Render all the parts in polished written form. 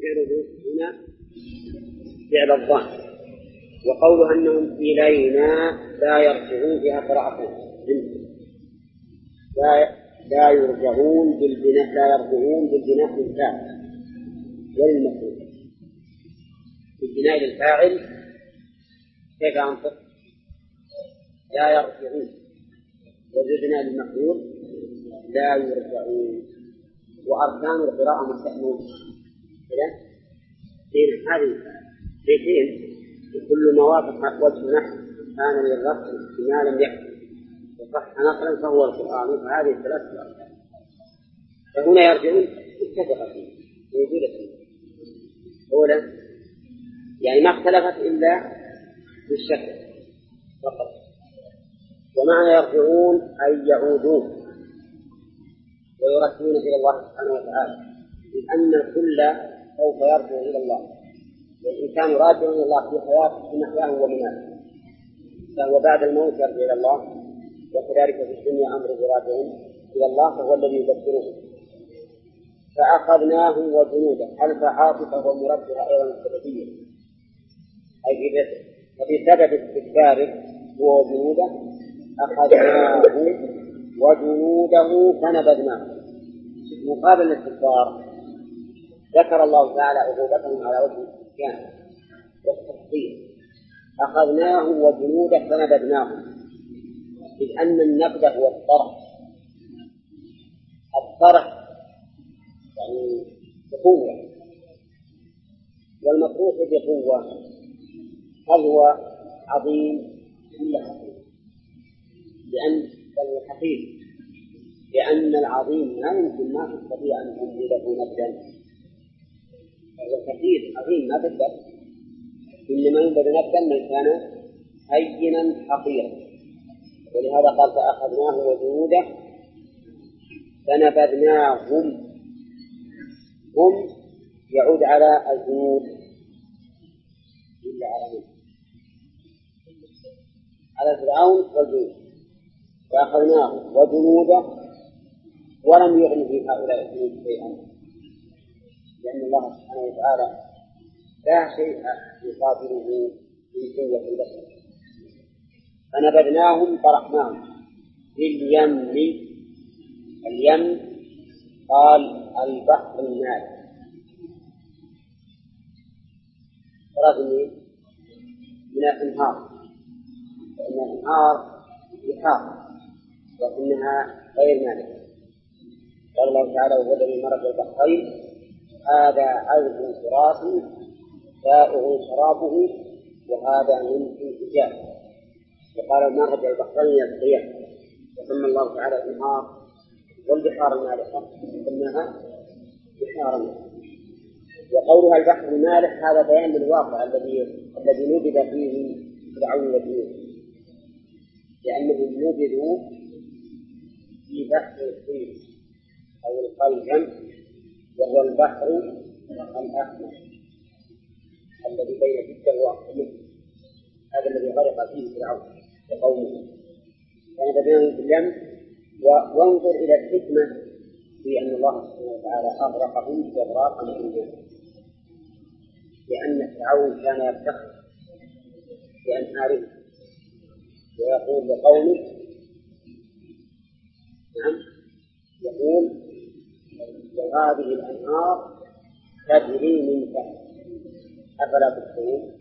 فعله هنا فعل الظن. وقوله أنهم إلينا لا يرجعون بها قراءة لا يرجعون بالبناء، لا يرجعون بالبناء للفاعل وللمفعول. بالبناء للفاعل كيف أنطق؟ لا يرجعون، وبالبناء للمفعول لا يرجعون. وأركان القراءة مستحمون كذا بين هذه بيتين كل ما وافق وجه نحو كان للرفع بما لم يحدث وصح نقلا فهو القرآن. فهذه الثلاث أركان. فهنا يرجعون اتفق فيه موجودة فيه أولا، يعني ما اختلفت إلا بالشكل فقط. ومعنى يرجعون أي يعودون ويرجعون إلى الله سبحانه وتعالى، لأن الكل سوف يرجع إلى الله. والإنسان راجع إلى الله في حياته في محياه ومماته، فهو بعد الموت يرجع إلى الله. وكذلك في الدنيا أمره راجع إلى الله، فهو الذي يذكره. فأخذناه وجنوده ألف عاطفة ومرجعة أيضا السببية، أي بسبب استكباره هو وجنوده أخذناه وجنوده فنبذناه. مقابل الاستكبار ذكر الله تعالى عقوبتهم على وجه الاستكبار والتفصيل. أخذناه وجنوده فنبذناه، إذ أن النبذ هو الطرح. الطرح يعني بقوة، والمطروح بقوة. هل هو عظيم ولا حقير؟ لأن العظيم ما يمكن ما تستطيع أن تنزله نبذا. هو كثير عظيم ما تقدر، إنما ينبذ نبذا من كان هينا حقيرا. ولهذا قال فأخذناه وجنوده فنبذناهم. هم يعود على الجنود إلا على فرعون والجنود. فأخذناه وجنوده ولم يغن في هؤلاء الجنود شيئا، لأن الله سبحانه وتعالى لا شيء يقابله من قوة البشر. فنبذناهم طرحناهم في اليم قال البحر المالح. فرضني من الأنهار، فإن الأنهار بحار لكنها غير مالحة. قال الله تعالى وهو الذي مرج البحرين هذا عذب فرات سائغ شرابه وهذا من انفجار. وقال مرج البحرين يلتقيان، وسمى الله تعالى الأنهار والبحار المالحة سماها بحارا. وقولها البحر المالح هذا بيان للواقع الذي نبذ فيه فرعون وجنوده، لأنهم نبذوا في بحر الطين أو القلزم، وهو البحر الأحمر الذي بين جدة وأحمر، هذا الذي غرق فيه فرعون وقومه. فنبذناهم في اليم. وانظر إلى الحكمة في أن الله سبحانه وتعالى أغرقهم إغراقا عندنا، لأن فرعون كان يفتخر بأنهاره ويقول لقومه نعم، يقول وهذه الأنهار تجري من تحت أفلا تبصرون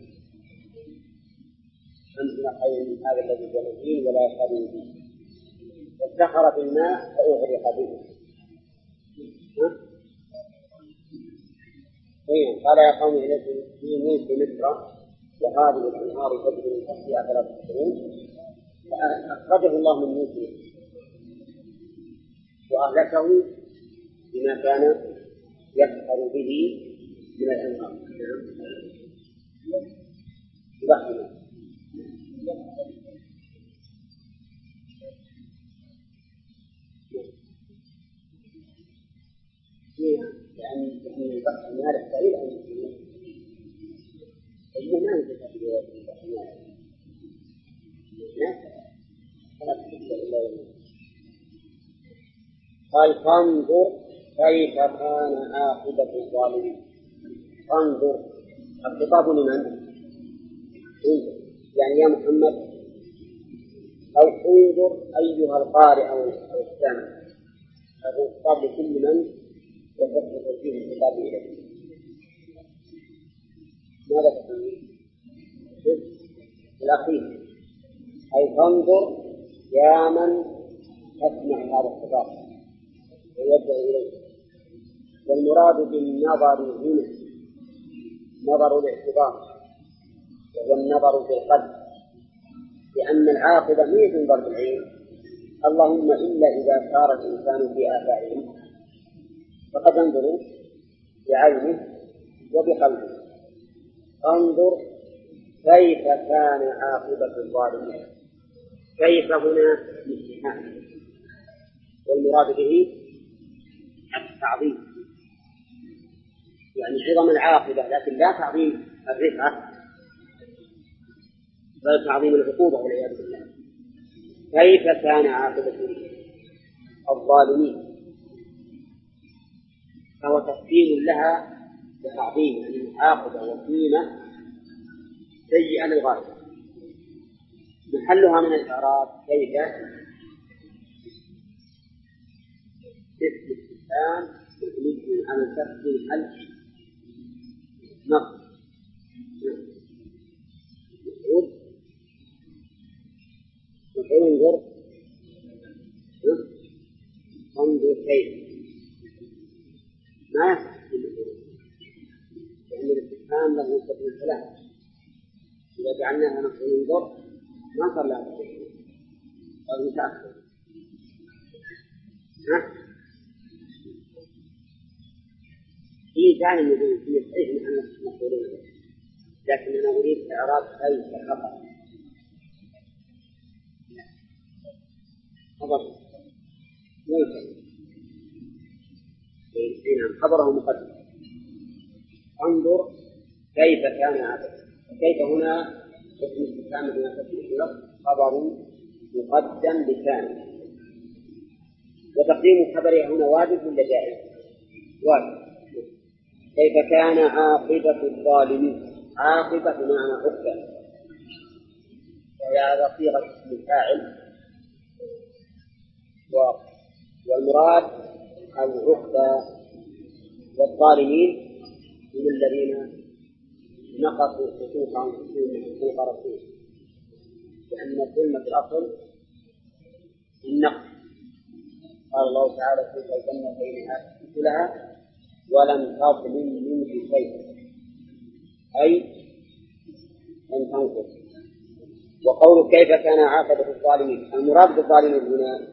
أنتم خير من هذا الذي هو مهين ولا يخاف به. فافتخر بالماء فأغرق به. قال يا قوم إليكم في ملك مصر وهذه الأنهار تجري من تحتها أفلا تبصرون. فأخرجه الله من ملكه وأهلكه بما كان يفخر به من الأنهار. يعني البحر المالح بعيد عن المسلمين، ما ينتفع بالبحر المالح. قال فانظر كيف كان عاقبة الظالمين. فانظر الخطاب لمن؟ يعني يا محمد، أو انظر أيها القارئ أو السامع، هذا الخطاب لكل من يفكر فيه الخطاب إليه. ماذا تقول؟ الأخير، أي فانظر يا من تسمع هذا الخطاب ويوجه إليه. والمراد بالنظر هنا نظر الاعتبار، وهو النظر بالقلب، لأن العاقبة هي تنظر بالعين، اللهم إلا إذا صار الإنسان في آفاقه فقد انظر بعينه وبقلبه. انظر كيف كان عاقبة الظالمين. كيف هنا امتحان، والمراد به التعظيم، يعني عظم العاقبة، لكن لا تعظيم الرفعة بل تعظيم العقوبة والعياذ بالله. كيف كان عاقبة الظالمين، فهو تقديم لها بتعظيم، يعني عاقبة وقيمة سيئة للغاية. محلها من الإعراب كيف اسم الإنسان يمكن أن تقدم محل نقص انظر انظر كيف ما يحصل، لأن الاستفهام له سبب ثلاث، إذا جعلناها نقول انظر ما صار لها تفسير أو متأخر. في ثاني نقول في صحيح أن نقول، لكن أنا أريد إعراب كيف فقط. خبره مقدم. انظر كيف كان عاقبة. كيف هنا اسم استفهام بما تفسير خبر مقدم بثاني، وتقديم خبره هنا واجب ولا جائز؟ واجب. كيف كان عاقبة الظالمين. عاقبة بمعنى عقبة، وهي صيغة اسم الفاعل، والمراد العقبة. والظالمين هم الذين نقصوا حقوقهم حقوق رسول، لأن الظلم في الأصل النقص. قال الله تعالى كيف يجمع بينها كلها ولم تظلم منه شيء، أي لم تنقص. وقول كيف كان عاقبة الظالمين، المراد بالظالمين هنا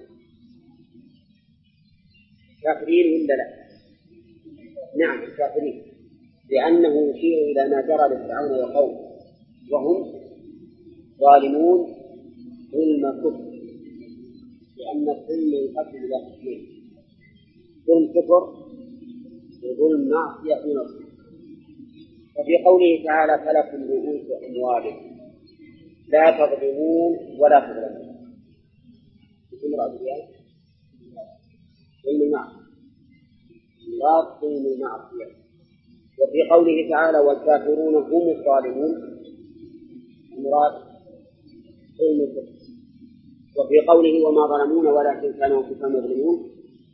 كافرين ولا لا؟ نعم كافرين، لأنه يشير إلى ما جرى لفرعون وقومه وهم ظالمون ظلم كفر، لأن الظلم ينقسم إلى قسمين: ظلم كفر وظلم معصية في نفسه. وفي قوله تعالى فلكم رؤوس أموالكم لا تظلمون ولا تظلمون، يكون مراد بها ظلم المعصية، مراد ظلم المعصية. وفي قوله تعالى والكافرون هم الظالمون، المراد ظلم الكفر. وفي قوله وما ظلمون ولكن كانوا انفسهم يظلمون،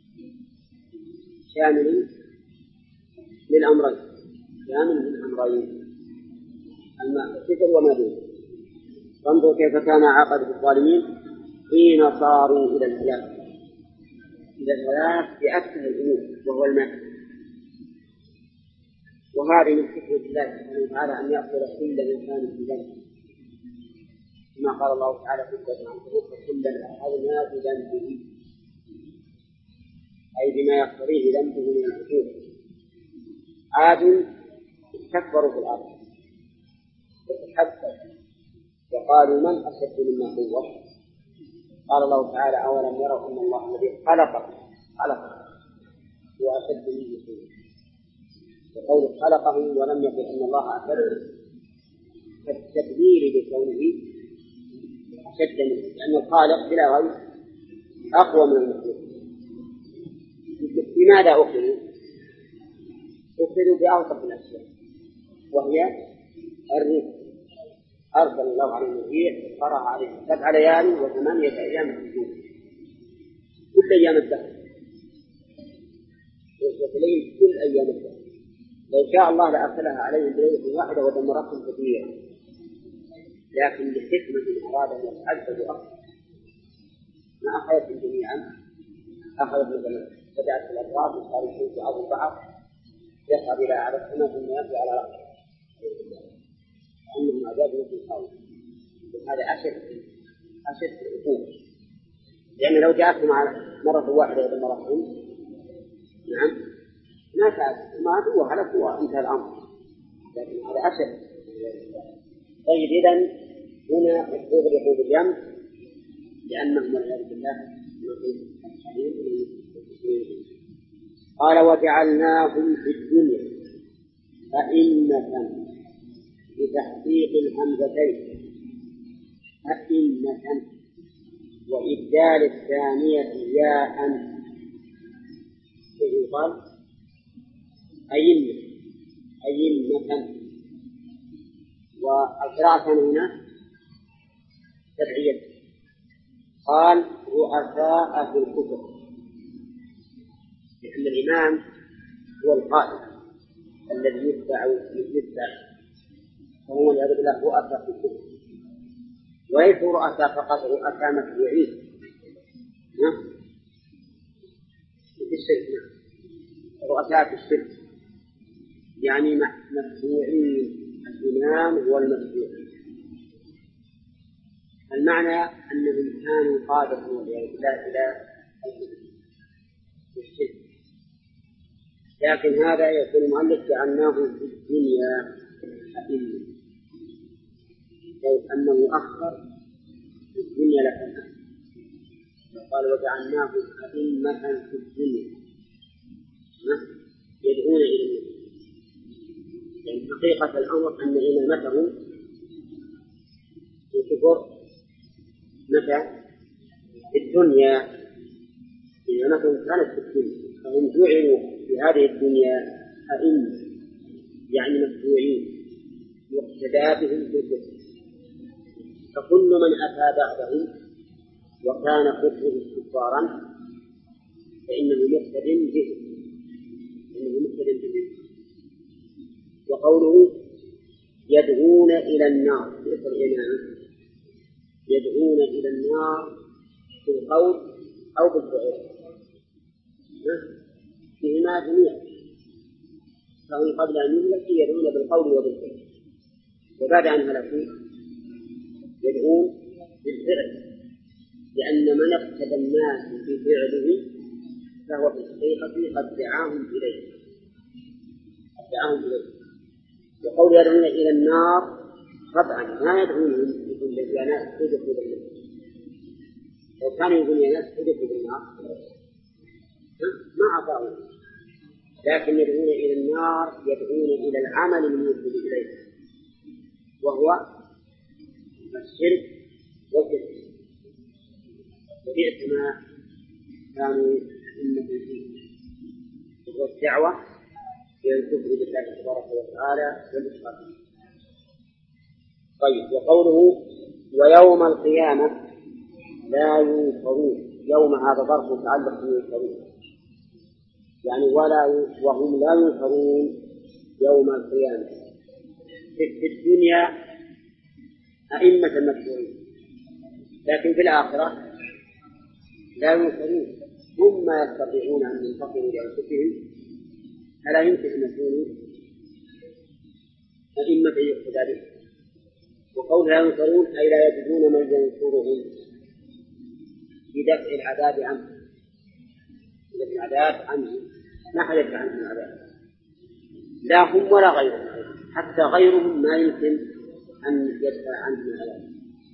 شامل للأمرين، شامل للأمرين الكفر وما دونه. فانظر كيف كان عاقبة الظالمين حين صاروا إلى الهلاك، إلى الهلاك بأكثر الأمور وهو الماء. وهذه من حكمة الله سبحانه وتعالى أن يأخذ كل إنسان في ذنبه، كما قال الله تعالى في سورة العنكبوت كلا أخذنا بذنبه، أي بما يقتضيه ذنبه من العقوبة. عاد استكبروا في الأرض وتحدثوا وقالوا من أشد منا قوة. قال الله تعالى أولم يروا أن الله الذي خلقه هو أشد منه قوة. وقول خلقه ولم يقل أن الله أشد كالتكبير بكونه أشد منه، لأن الخالق بلا غير أقوى من المخلوق. لماذا أخذوا بأوصف الأشياء؟ وهي الريح. أرسل الله عليهم الريح فرع عليهم 7 ليال و8 أيام في الجنة، كل أيام الدهر، وتليل كل أيام الدهر. لو شاء الله لأرسلها عليهم بليلة واحدة ودمرتهم كثيرا، لكن لحكمة أراد أن يتعذب أكثر ما أخذتهم جميعا. أخذت مثلا بدأت الأبواب وصار يشوف أرض بعض يصعد إلى أعلى السماء ثم يأتي على رأسه أنهم عذاب مثل القوم. هذا أشد العقوبة، لأن لو جاءتهم مرة واحدة ودمرتهم نعم ما فات ما هو هلك وانتهى الأمر، لكن هذا أشد. طيب إذن هنا أسلوب العقوبة الجمع لأنهم والعياذ بالله قال وجعلناهم في الدنيا أئمة بتحقيق الهمزتين أئمة وإبدال الثانية ياء يقال أئمة والقراءة هنا تبعية. قال رؤساء في الكتب، لأن الإمام هو القائد الذي يتبع فهو يرد له رؤساء في الكتب، وليس رؤساء فقط، رؤساء متبوعين في الشرك، رؤساء في الشرك يعني متبوعين، الإمام هو المتبوع. المعنى أنهم كانوا قادة والعياذ بالله إلى الشرك، لكن هذا يقول المؤلف جعلناه في الدنيا أئمة، أي أنه أخر في الدنيا لكنها، قال وجعلناه أئمة في الدنيا يدعون إلى النبي. يعني حقيقة الأمر أن إمامتهم الكفر متى؟ في الدنيا، إمامتهم كانت في الدنيا، فهم جعلوا في هذه الدنيا أئمة يعني متبوعين يقتدى بهم في الكفر، فكل من أتى بعدهم وكان كفره كفارا فإنه مقتد به، وقوله يدعون إلى النار بإثر الإمام، يدعون إلى النار بالقول أو بالفعل فيهما جميعا، فهم قبل أن يهلك يدعون بالقول وبالفعل، وبعد أن هلكوا يدعون بالفعل، لأن من اقتدى الناس بفعله فهو في الحقيقة قد دعاهم إليه. وقول يدعون إلى النار طبعا ما يدعونهم يقول يا ناس ادخلوا النار، لو كانوا يقولون يا ناس ادخلوا النار ما أعطاهم، لكن يدعون إلى النار يدعون إلى العمل الموصل إليه وهو الشرك والكفر، وبئس ما كانوا أئمة فيه، وهو الدعوة إلى الكفر بالله تبارك وتعالى والإشراك. طيب وقوله ويوم القيامة لا ينصرون، يوم هذا ظرف متعلق بينصرون يعني وهم لا ينصرون يوم القيامة. في الدنيا أئمة متبوعين، لكن في الآخرة لا ينصرون، هم ما يستطيعون أن ينتصروا لأنفسهم، فلا يمكن أن يكونوا أئمة يقتدى بهم. وقول لا ينصرون أي لا يجدون من ينصرهم بدفع العذاب عنه، بدفع العذاب عنه ما حد يدفع عنهم العذاب، لا هم ولا غيرهم، حتى غيرهم ما يمكن أن يدفع عنهم العذاب،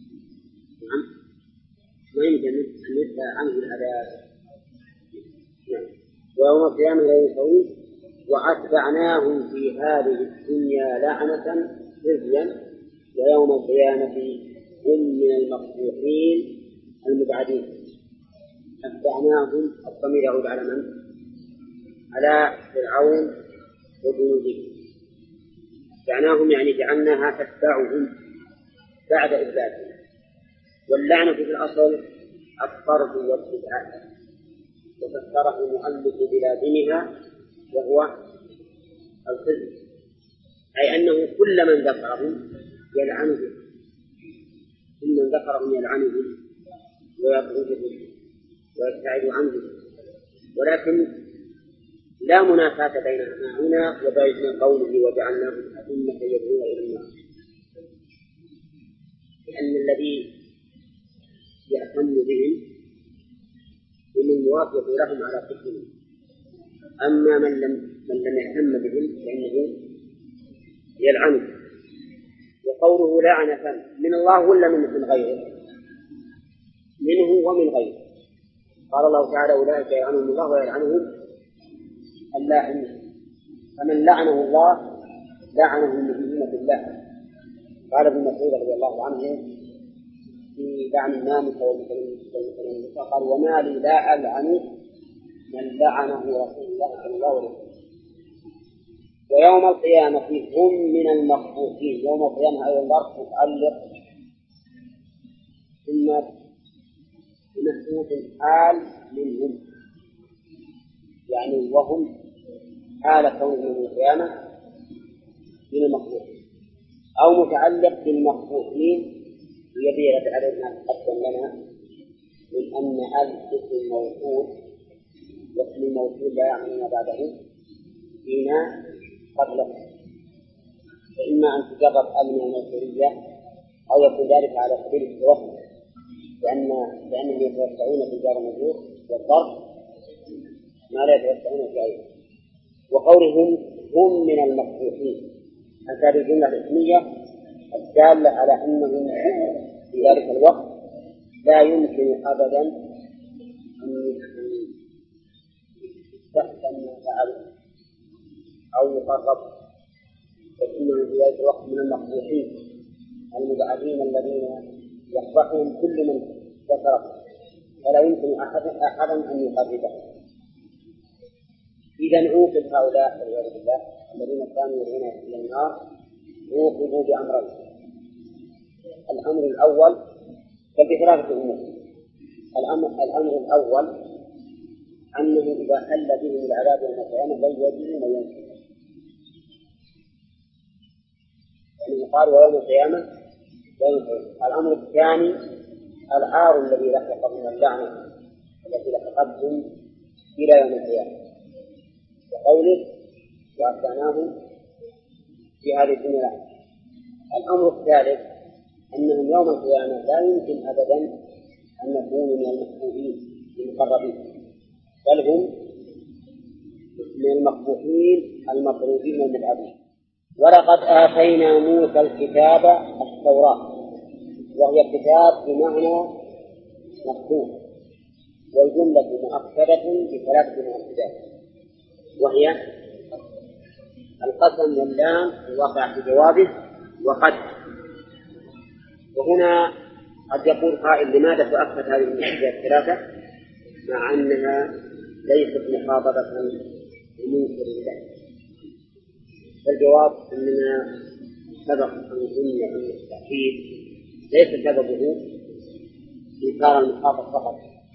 ما يمكن أن يدفع عنه العذاب. ويوم القيامة لا ينصرون وأتبعناهم في هذه الدنيا لعنة خزيا ويوم القيامة هم من المقبوحين المبعدين. أتبعناهم الضمير يعود على من؟ على فرعون وجنوده، لعناهم يعني جعلناها تتبعهم بعد إثباتهم. واللعنة في الأصل الطرد والابتعاد، وفسره المؤلف بلازمها وهو الخزي، أي أنه كل من ذكرهم يلعنهم، كل من ذكرهم يلعنهم ويطردهم ويبتعد عنهم. ولكن لا منافاة بينهما هنا وبين قوله وجعلناهم أئمة يدعون إلى النار، لأن الذي يأتم بهم ومن يوافق لهم على كفرهم، أما من لم يهتم بهم فإنه يلعنه. وقوله لعنة من الله ولا من غيره؟ منه ومن غيره. قال الله تعالى أولئك يلعنهم الله ويلعنهم اللاعنون، فمن لعنه الله لعنه من ذمة الله. قال ابن مسعود رضي الله عنه في لعن الناموس والمتنمس قال وما لي لا ألعن من لعنه رسول الله صلى الله عليه وسلم. ويوم القيامة هم من المخبوثين. يوم القيامة أيضا ظرف متعلق ثم بمخبوث حال منهم، يعني وهم حال كونهم يوم القيامة من المخبوثين، أو متعلق بالمخبوثين ليبين عليه ما تقدم لنا من أن اسم الموصول واسم الموصول لا يعني ما بعده فيما قبله، فإما أن تجرب من الموصولية أو يكون ذلك على سبيل التوسع، لأنهم يتوسعون في جار مجرور والظرف ما لا يتوسعون في أيضا. وقولهم هم من المخبوثين هذه الجملة الاسمية الدالة على أنهم في ذلك الوقت لا يمكن أبدا أن يستخدم ما فعلوا أو يقرب، فإنهم في ذلك الوقت من المخبوثين المبعدين الذين يقبحهم كل من ذكره، فلا يمكن أحدا أن يقربه. إذا عوقب هؤلاء والعياذ بالله الذين كانوا يدعون إلى النار عوقبوا بأمرين. الأمر الأول بثلاثة أمور. الأمر الأول أنه إذا حل بهم العذاب يوم القيامة لن يجدوا ما ينفعون، يعني يقال ويوم القيامة لا ينفعون. الأمر الثاني العار الذي لحقهم اللعنة التي لحقتهم إلى يوم القيامة، وقوله وأتبعناهم في هذه الدنيا. الأمر الثالث أنهم يوم القيامة لا يمكن أبدا أن يكونوا من المحبوبين المقربين، بل هم من المقبوحين المطرودين المبعدين. ولقد آتينا موسى الكتاب التوراة، وهي كتاب بمعنى مكتوب، والجملة مؤكدة بثلاثة مؤكدات، وهي القسم واللام الواقع في جوابه وقد. وهنا قد يقول قائل لماذا تؤكد هذه المؤكدات الثلاثة مع أنها ليست مخاطبة بمنكر الله؟ فالجواب أننا سبق أن قلنا أن التأكيد ليس سببه إنكار المخاطب فقط،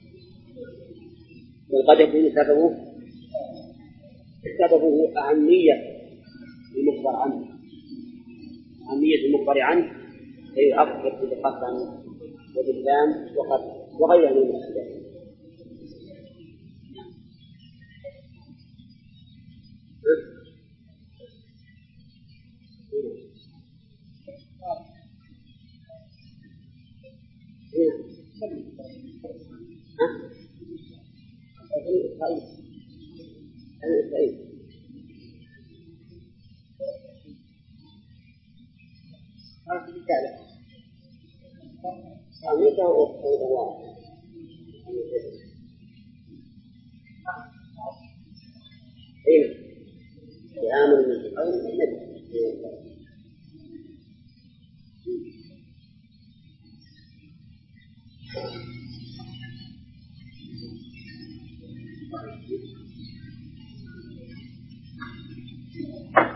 بل قد يكون سببه أهمية المخبر عنه، أهمية المخبر عنه فيؤكد بالقسم وباللام وقد وغير من الأشياء.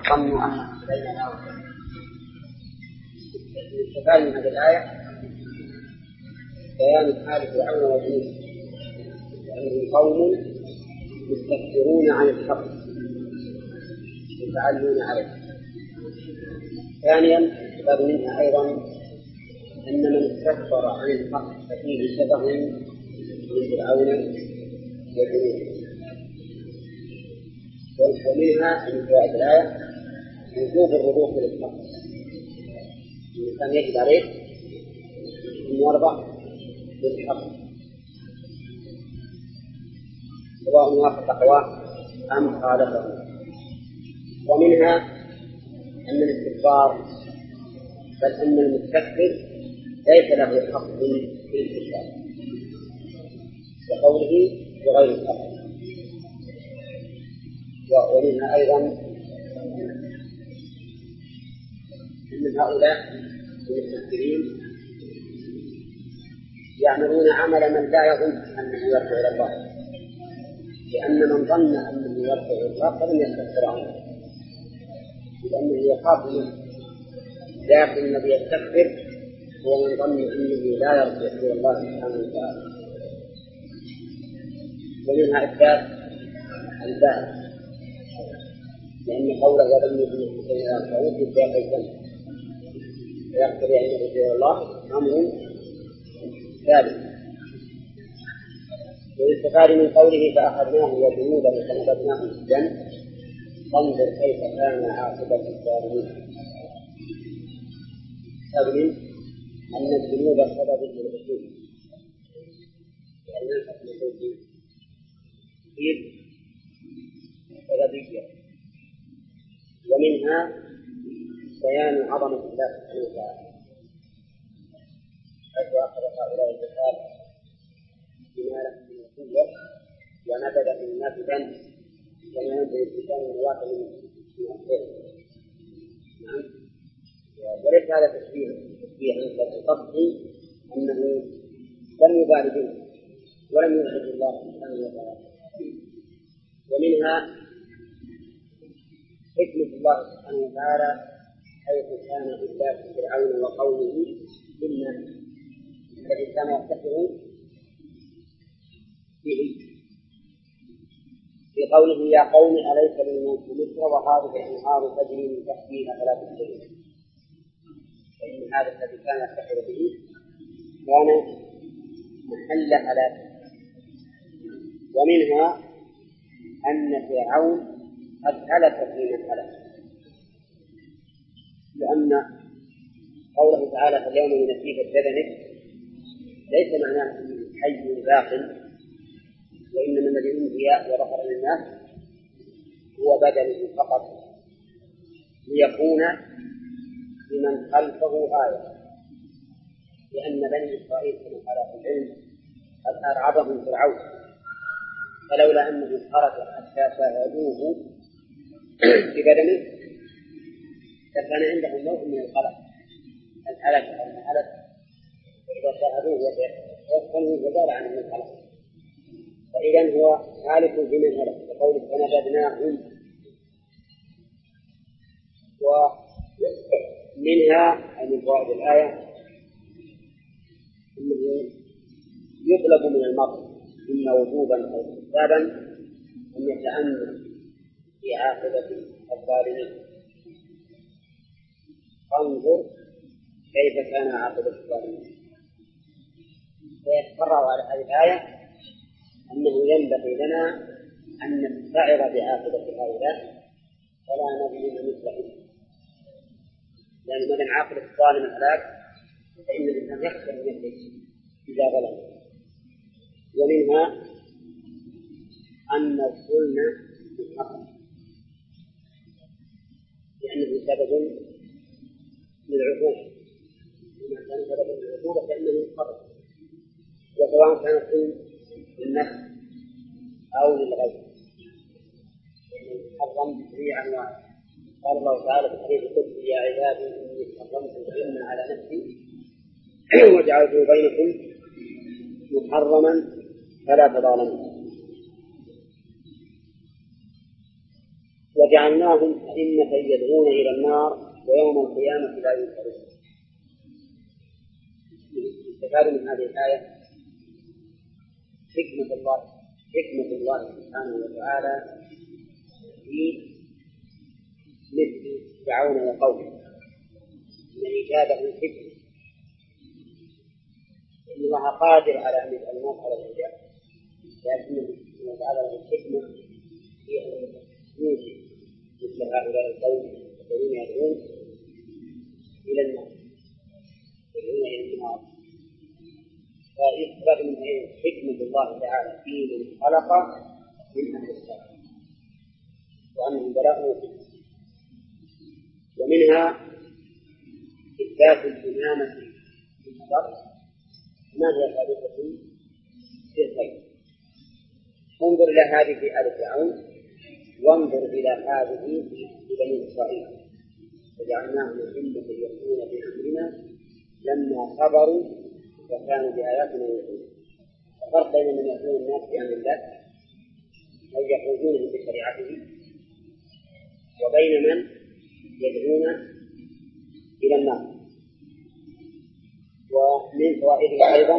ظنوا أنهم بيننا وبين استفاد من هذه الآية بيان حال فرعون وجنوده لأنهم قوم يستكبرون عن الحق يتعلون عليه. ثانيا استفاد منها أيضا أن من استكبر عن الحق ففيه شبه من فرعون وجنوده. ومنها من فوائد الآية وجوب الرجوع للحق. الإنسان يجب عليه أن يرضى بالحق سواء وافق هواه أم خالفه. ومنها أن الاستكبار بل أن المستكبر ليس له حق في الاستكبار وقوله بغير الحق. ومنها أيضا أن هؤلاء المستكبرين يعملون عمل من لا يظن أنه يرجع إلى الله، لأن من ظن أنه يرجع إلى الله فلم يستكبر عنه لأنه يخاف منه. لكن الذي يستكبر هو من ظن أنه لا يرجع إلى الله سبحانه وتعالى. ومنها إثبات الباء لأن قوله ولم يكن شيئا فوجد في سياق الجنة ويقتضي أن يرجع إلى الله أمر ثابت. والاستفاد من قوله فأخذناه وجنوده فنبذناه في الجنة فانظر كيف كان عاقبة الظالمين. أبن أن الذنوب سبب للعقوبة لأن الحكم التوحيد سببية. ومنها بيان عظمة الله سبحانه وتعالى حيث أخذ هؤلاء الرجال بما لهم من القوة ونبذ من نبذا كما ينبغي الإنسان من واقع من الخير. نعم. وليس هذا تشبيه عند قصدي أنه لم يبالي به ولم يعبد الله سبحانه وتعالى. ومنها حكمة الله سبحانه وتعالى حيث كان إهلاك فرعون وقومه بالناس الذي كان يفتخر به في قوله يا قوم أليس لي ملك مصر وهذه الأنهار تجري من تحتي أفلا تبصرون. فإن هذا الذي كان يفتخر به كان محل هلاك. ومنها أن فرعون قد هلك في من هلك لأن قوله تعالى فاليوم ينسيك بدنك ليس معناه أنه حي باق، وإنما الذي أنهي وظهر للناس هو بدنه فقط ليكون لمن خلفه آية. لأن بني إسرائيل كما قال في العلم قد أرعبهم فرعون فلولا أنه خرج حتى شاهدوه ببدنه فكان عندهم نوع من القلق الهلك أو الهلك فإذا شاهدوه ويفهموا وزال عنهم القلق. فإذا هو هالك بمن هلك بقوله فنبذناهم. ومنها أي من فوائد الآية أنه يطلب من المرء إما وجوبا أو استحبابا أن يتأمل في عاقبة الظالمين. فانظر كيف كان عاقبة الظالمين. فيتفرع على هذه الآية أنه ينبغي لنا أن نستعر بعاقبة هؤلاء ولا نظلم مثلهم، لأن من عاقبة الظالم الهلاك فإن الإنسان يخشى من يهلك إذا ظلم. ومنها أن الظلم بالحق لأنه سبب للعقوبة، وما كان سببا للعقوبة فإنه خطأ، وسواء كان الظلم للنفس أو للغير. حرم بجميع أنواعه. قال الله تعالى في الحديث القدسي يا عبادي إني حرمت الظلم على نفسي وجعلته بينكم محرما فلا تظالموا. وجعلناهم أئمة يدعون إلى النار ويوم القيامة لا ينصرون. استفاد من هذه الآية حكمة الله سبحانه وتعالى في مثل فرعون وقومه من إيجاده حكمة، إن الله قادر على أن يجعل الناس على الهدى، لكنه تعالى له الحكمة في أن يوجد مثل هؤلاء القوم الذين يدعون إلى النار فيستفاد من حكمة الله تعالى في من خلق من أهل الشر وأنهم براء فيه. ومنها إثبات الإمامة في الشر ما هي ثابتة في الخير. انظر إلى هذه في آل فرعون وانظر إلى هذه في بني إسرائيل وجعلناهم أئمة يهدون بأمرنا لما صبروا وكانوا بآياتنا يؤمنون. الفرق بين من يهدون الناس بأمر الله أو يخرجونهم بشريعته وبين من يدعون إلى النار. ومن فوائده أيضا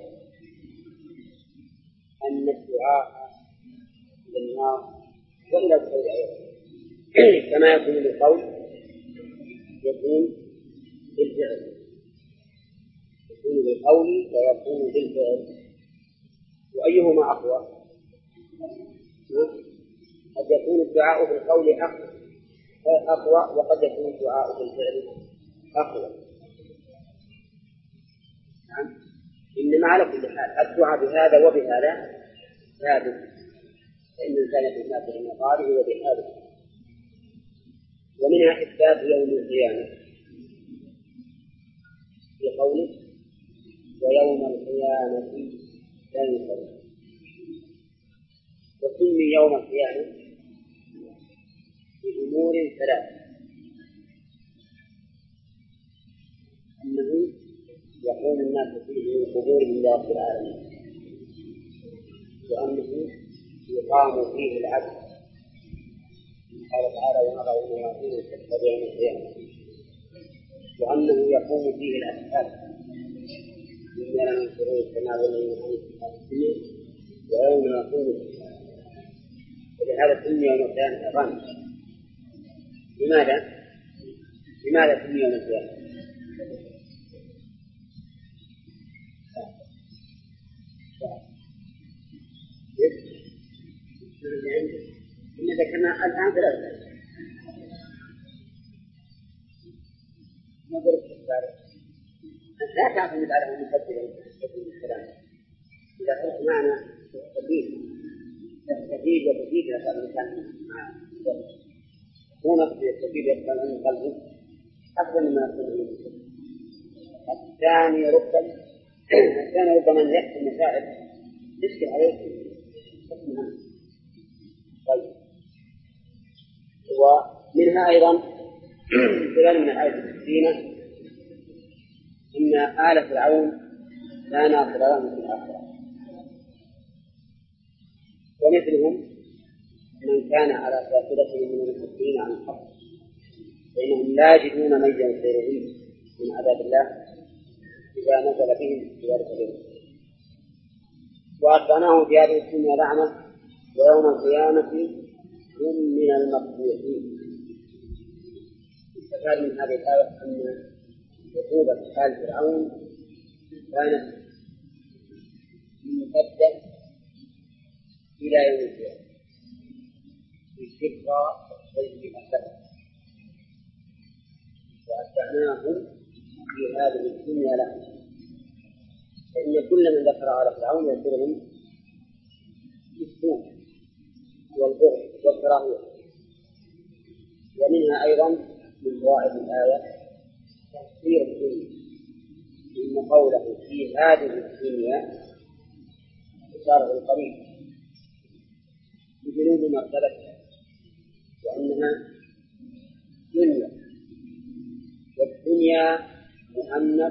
أن الدعاء إلى النار وإلى الخير أيضا كما يكون بالقول يكون بالفعل، يكون بالقول ويكون بالفعل. وأيهما أقوى؟ قد يكون الدعاء بالقول أقوى وقد يكون الدعاء بالفعل أقوى. نعم. إنما على كل حال الدعاء بهذا وبهذا ثابت، فإن الإنسان يتناسب بمقاله وبحاله. ومنها إثبات يوم القيامة في قوله ويوم القيامة لا ينصرون. وسمي يوم القيامة بأمور ثلاث: أنه يقوم الناس فيه من قبور من رب العالمين، وأنه يقام فيه العدل قال تعالى ونضع الموازين القسط يوم القيامة، وأنه يقوم فيه الأشهاد مما لا ينصرون السماء والأرض الدنيا ويوم يقوم الأشهاد. ولهذا سمي يوم القيامة غامض. لماذا سمي يوم القيامة؟ إن ذكرنا الآن ثلاثة نظر التكبار. أنت لا تعتمد على المقدمة الكلام. إذا قلت معنى تستفيد وتفيد هذا المكان هو نفسه يستفيد يقبل عن قلبه أفضل مما يكون عنه. الثاني ربما يحصل مسائل تشكل عليه طيب. ومنها أيضا خلال من الآية الكريمة إن آل فرعون لا ناصر لهم في الآخرة، ومثلهم من كان على شاكلة من المسلمين عن الحق فإنهم لا يجدون من ينصرهم من عذاب الله إذا نزل بهم في ذلك اليوم. وأتبعناهم في هذه الدنيا لعنة ويوم القيامة هم من المقبوحين. استفاد من هذه الآية أن عقوبة آل فرعون كانت ممتدة إلى يوم القيامة بالذكرى والسجن الأسد. وأتبعناهم في هذه الدنيا لعنة، فإن كل من ذكر على فرعون يذكرهم بالسوء والبغض والكراهية. ومنها أيضا من فوائد الآية تفسير الدنيا، إن قوله في هذه الدنيا إشارة القريب بجنوب مرتبتها وأنها دنيا، والدنيا مؤنث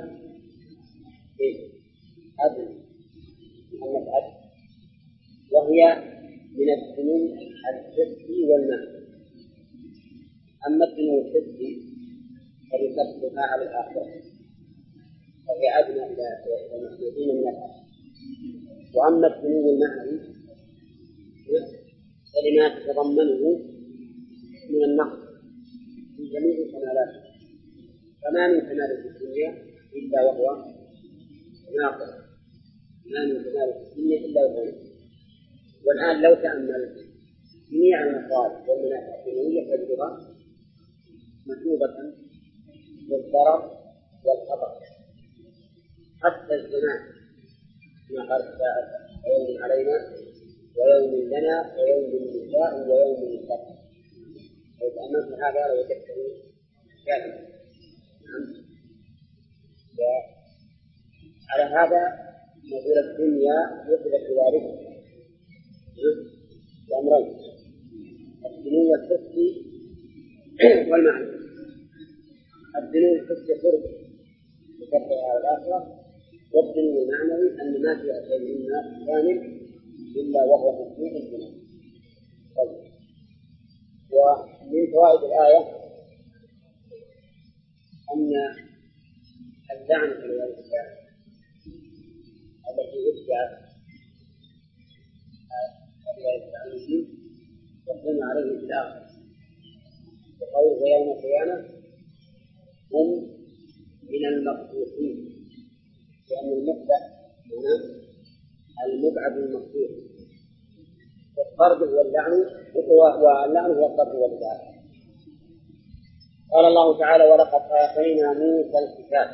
عدل وهي من الفنون الحسي والمعنى. أما الدنو الحسي فليثبتها على الآخرة وهي أدنى إلى المخلوقين من الآخرة. وأما الدنو المعنوي فلما تتضمنه من النقص في جميع كمالاته، فما من كمال في الدنيا إلا وهو ناقص، ما من كمال في الدنيا إلا وهو ناقص. والآن لو تأملت جميع المصالح والمنافع الدنيوية فاللغة مكتوبة بالضرر والخطر، حتى الزمان كما قال تعالى: ويوم علينا ويوم لنا ويوم للنساء ويوم للذكر. لو تأملت هذا لوجدته كاملا. على هذا نقول الدنيا يثبت ذلك بأمرين: الدنيا الحسي والمعنى. الدنيا الحسي قرب بكفرها على الآخرة، والدنيا المعنوي أن ما في شيء منا كامل إلا وهو مخلوق الدنيا. ومن فوائد الآية أن اللعنة والإسلام التي أتبعت التعليم يحرم عليه في الآخرة، وقوله يوم القيامة هم من المقصوصين، لأن المبدأ هنا المبعد المقصود، والضرب هو اللعن، واللعن هو الضرب والإبعاد. قال الله تعالى: ولقد آتينا موسى الكتاب.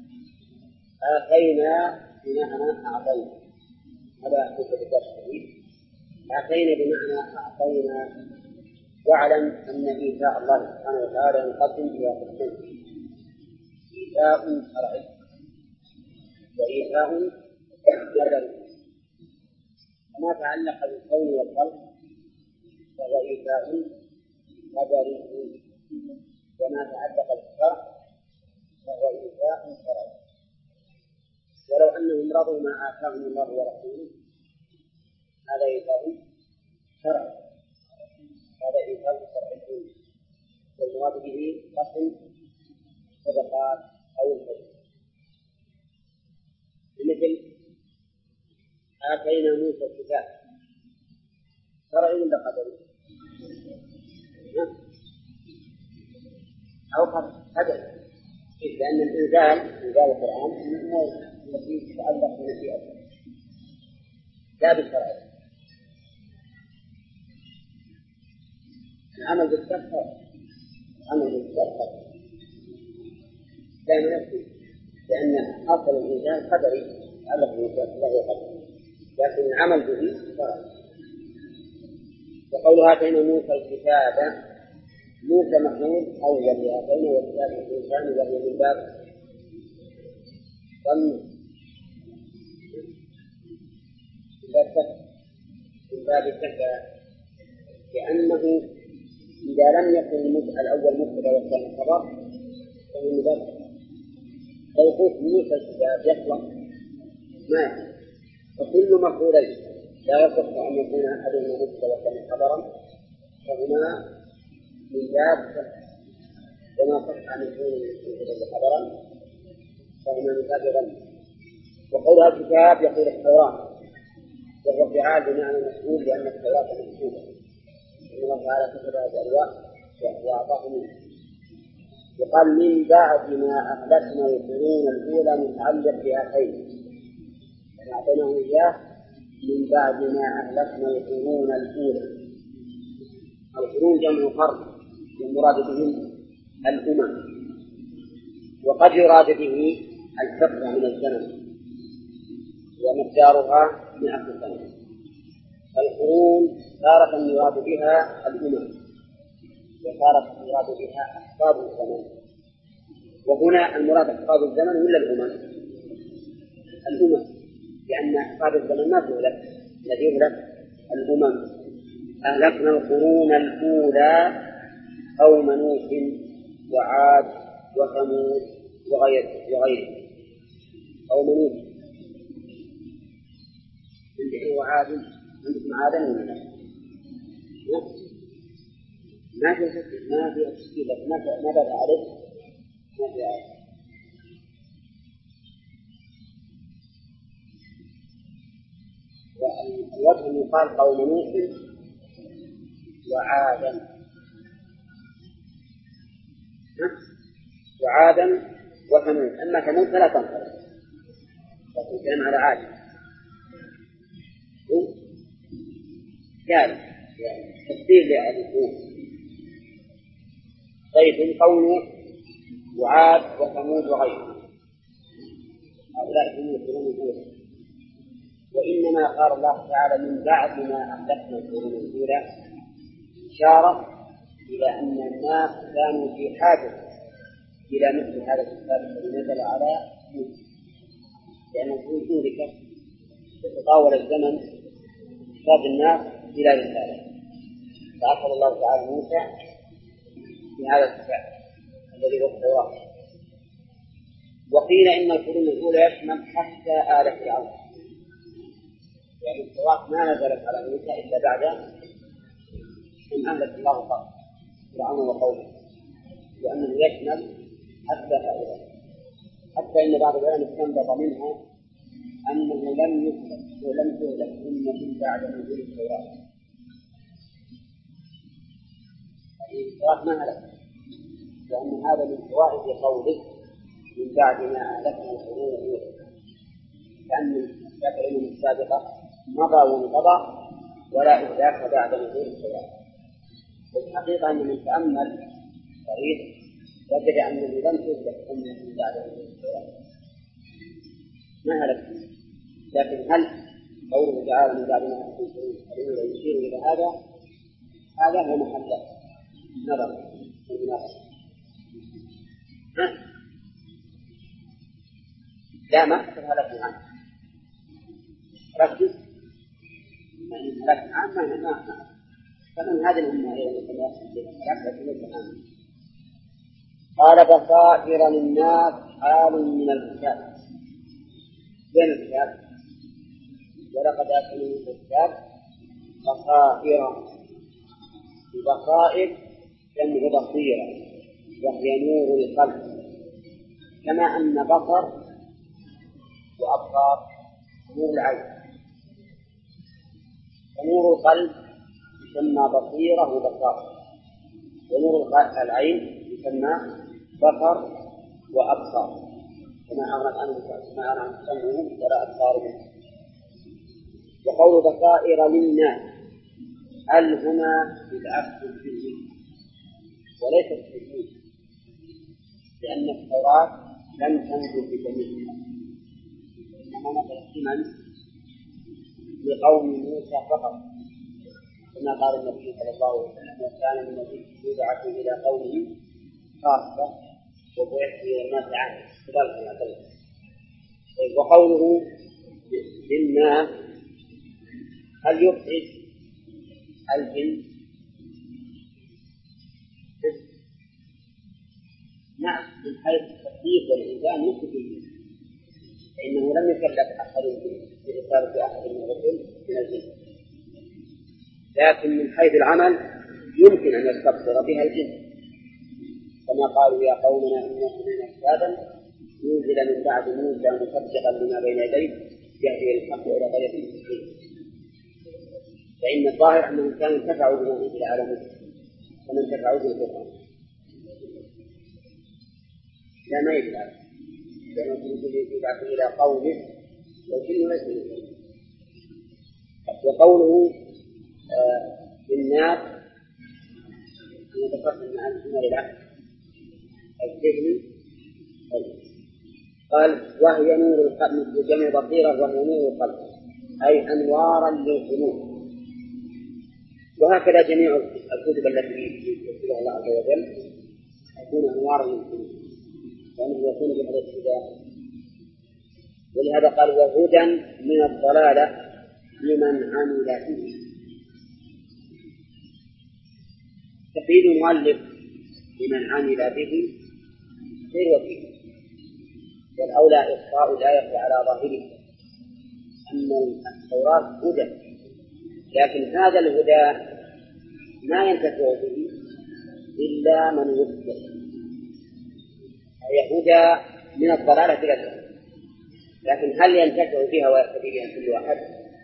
آتينا بمعنى أعطينا، هذا حديث التشريع. آتينا بمعنى أعطينا. واعلم أن إيتاء الله سبحانه وتعالى ينقسم إلى قسمين: إيتاء شرعي وإيتاء بدني. وما تعلق بالكون والخلق فهو إيتاء قدري، وما تعلق بالشرع فهو إيتاء شرعي. ولو أنهم رضوا ما آتاهم الله ورسوله هذا إيتاء شرعي، هذا إيتاء شرعي، والمراد به قسم صدقات أو الخير. مثل آتينا موسى الكتاب، شرعي ولا قدري؟ أو قدري، لأن إنزال القرآن من الأمور التي تتعلق بمشيئته لا بالشرع. العمل بالشرع لا نفسي، لأن أصل الإنسان قدري يتعلق بمشيئته لا هو قدري، لكن العمل به شرع. وقولها آتينا موسى الكتاب، موسى مفعول أول لآتينا، والكتاب الإنسان وهو من باب الكفى، لأنه إذا لم يكن الأول مبتدأ والثاني خبر فهو من باب. لو قلت موسى الكتاب يطلق ما يحصل، فكل مفعولين لا يصح أن يكون أحدهما مبتدأ والثاني خبرا، فهما من باب. وما صح أن يكون مبتدأ خبرا فهما من باب ظن. وقولها الكتاب يقول التوراة، وهو فعال بمعنى مسؤول، لأن التوراة مكتوبة، إن الله تعالى كتبها بألواح وأعطاه منه. وقال من بعد ما أهلكنا القرون الأولى متعلق بآتينا، يعني أعطيناه إياه من بعد ما أهلكنا القرون الأولى. القرون جمع قرن، والمراد بهم الأمم، وقد يراد به الفترة من الزمن ومقدارها 100 سنة. القرون تارة يراد بها الأمم، وتارة يراد بها أحقاب الزمن. وهنا المراد أحقاب الزمن ولا الأمم؟ لأن أحقاب الزمن ما تهلك، الذي يهلك الأمم. أهلكنا القرون الأولى قوم نوح وعاد وثمود وغيره. قوم نوح عندهم وعاد، عندكم عادا ولا لا؟ ما في تشكيل، ما بدأ عليه ما في آية. والوجه يقال قوم نوح وعادا وثمود. أما ثمود فلا تنقل، لكن الكلام على عاد كان تفسير لأبوه. طيب قوله وعاد وثمود وغيرهم هؤلاء هم القرون الأولى، وإنما قال الله تعالى من بعد ما أهلكنا القرون الأولى إشارة إلى أن الناس كانوا في حاجة إلى مثل هذا الكتاب الذي نزل على موسى، لأنه ذلك يتطاول الزمن احتاج الناس إلى رسالة، فأرسل الله تعالى موسى في هذا الكتاب الذي هو التوراة. وقيل إن القرون الأولى يشمل حتى آل فرعون، يعني التوراة ما نزلت على موسى إلا بعد أن أهلك الله فرعون وقومه، وأنه يشمل حتى هؤلاء، حتى إن بعض العلماء استنبط منها أنه لم يهلك ولم تهلك أمة بعد نزول التوراة، يعني التوراة ما هلكت، لأن هذا من فوائد قوله من بعد ما أهلكنا القرون الأولى، لأن الأمم السابقة مضى وانقضى ولا إهلاك بعد نزول التوراة. والحقيقة أن من تأمل طريق وجد أنه لم تهلك أمة بعد نزول التوراة، ما هلكت. لكن هل قوله تعالى من بعد ما أهلكنا القرون الأولى يشير إلى هذا هو محل نظر المناقشة. لا ما حصل هلكنا عنه، ركز يعني هلكنا عنه ما فمن هذه الأمة هي التي قال بصائر للناس حال من الكتاب. بين الكتاب ولقد آتينا الكتاب بصائر، البصائر جمع بصيرة وهي نور القلب، كما أن بصر وأبصار نور العين، ونور القلب يسمى بصيرة وبصار، ونور العين يسمى بصر وأبصار، كما أغنت عنه سمعهم ولا أبصارهم. وقول بصائر للناس هل هنا بالعكس الجزء وليس التجويد، لأن التوراة لم تنزل بجميعها، إنما نزلت لمن؟ لقوم موسى فقط، كما قال النبي صلى الله عليه وسلم وكان من النبي يبعث إلى قومه خاصة وبعث إلى الناس عامة كذلك ما قال. وقوله للناس هل يخرج الجن؟ نعم، من حيث التكليف والإنسان يخرج الجن، فإنه لم يكلف أحد برسالة أحد من الرسل من الجن، لكن من حيث العمل يمكن أن يستبصر بها الجن، كما قالوا يا قومنا إنا سمعنا كتابا ينزل من بعد موسى مصدقا لما بين يديه يهدي الحق إلى طريق مستقيم. فإن الظاهر أنهم كانوا انتفعوا بما أنزل على موسى كما انتفعوا بالقرآن. لا ما يفعل، لأنه يبعث إلى قومه والجن ليس منهم. وقوله للناس يتفصل مع الجمل العقل الذهني، قال وهي نور القلب بجمع بصيرة وهي نور القلب أي أنوارا للقلوب. وهكذا جميع الكتب التي يكتبها الله عز وجل تكون أنوارا للقلوب، لأنه يكون بهذا الهدى. ولهذا قال وهدى من الضلالة لمن عمل به. تفيد المؤلف لمن عمل به غير وكيل، والأولى إخفاء الآية على ظاهره أن التوراة هدى، لكن هذا الهدى ما ينتفع به إلا من يهدى، أي هدى من الضلالة إلى الهدى. لكن هل ينتفع بها ويهتدي بها كل واحد؟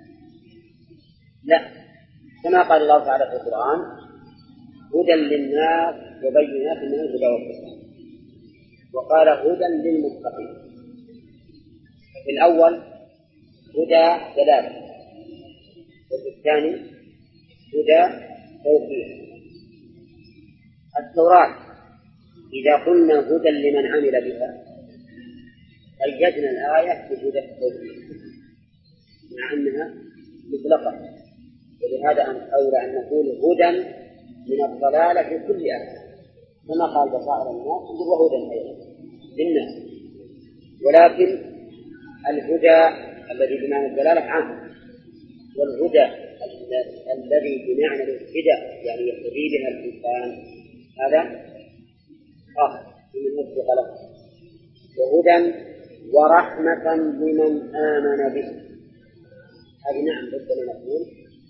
لا، كما قال الله تعالى في القرآن: هدى للناس وبينات من الهدى والفرقان. وقال هدى للمتقين. في الأول هدى دلالة، وفي الثاني هدى توفيق. التوراة إذا قلنا هدى لمن عمل بها قيدنا الآية بهدى التوفيق مع أنها مطلقة، ولهذا أولى أن نقول هدى من الضلالة في كل أحد، كما قال بصائر الناس وهدى أيضا للناس. ولكن الهدى الذي بمعنى الدلالة عام، والهدى الذي بمعنى الاهتداء يعني يهتدي بها الإنسان هذا خاص من نفس غلط. وهدى ورحمة لمن آمن به، هذه نعم ربما نقول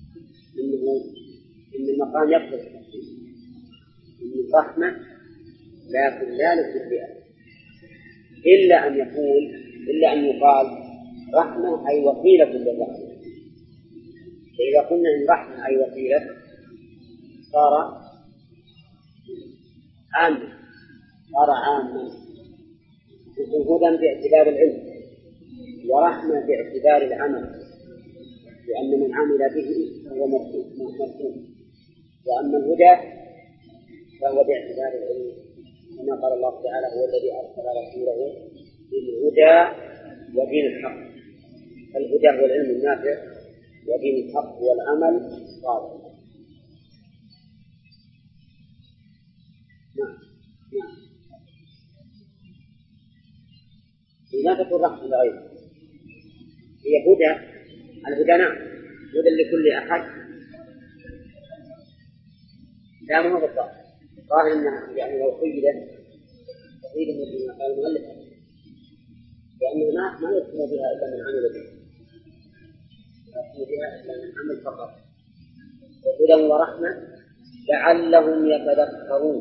إن المقام يقصد التخصيص، إن الرحمة لكن لا لكل فئة، إلا أن يقال رحمة أي وسيلة للرحمة. فإذا قلنا إن رحمة أي وسيلة صار عاما. هدى باعتبار العلم، ورحمة باعتبار العمل، لأن من عمل به هو مرحوم. وأما الهدى فهو باعتبار العلم، كما قال الله تعالى: هو الذي أرسل رسوله بالهدى ودين الحق. الهدى هو العلم النافع، ودين الحق هو العمل الصالح. لا تكون رحمة لغيره، هي هدى. الهدى نعم هدى لكل أحد، لا ما هو بالظاهر. الظاهر أنها يعني لو قيدت تقييد مثل ما قال المؤلف، لأنه ما يكون بها إلا من عمل به، يكون بها إلا من عمل فقط. وهدى ورحمة لعلهم يتذكرون،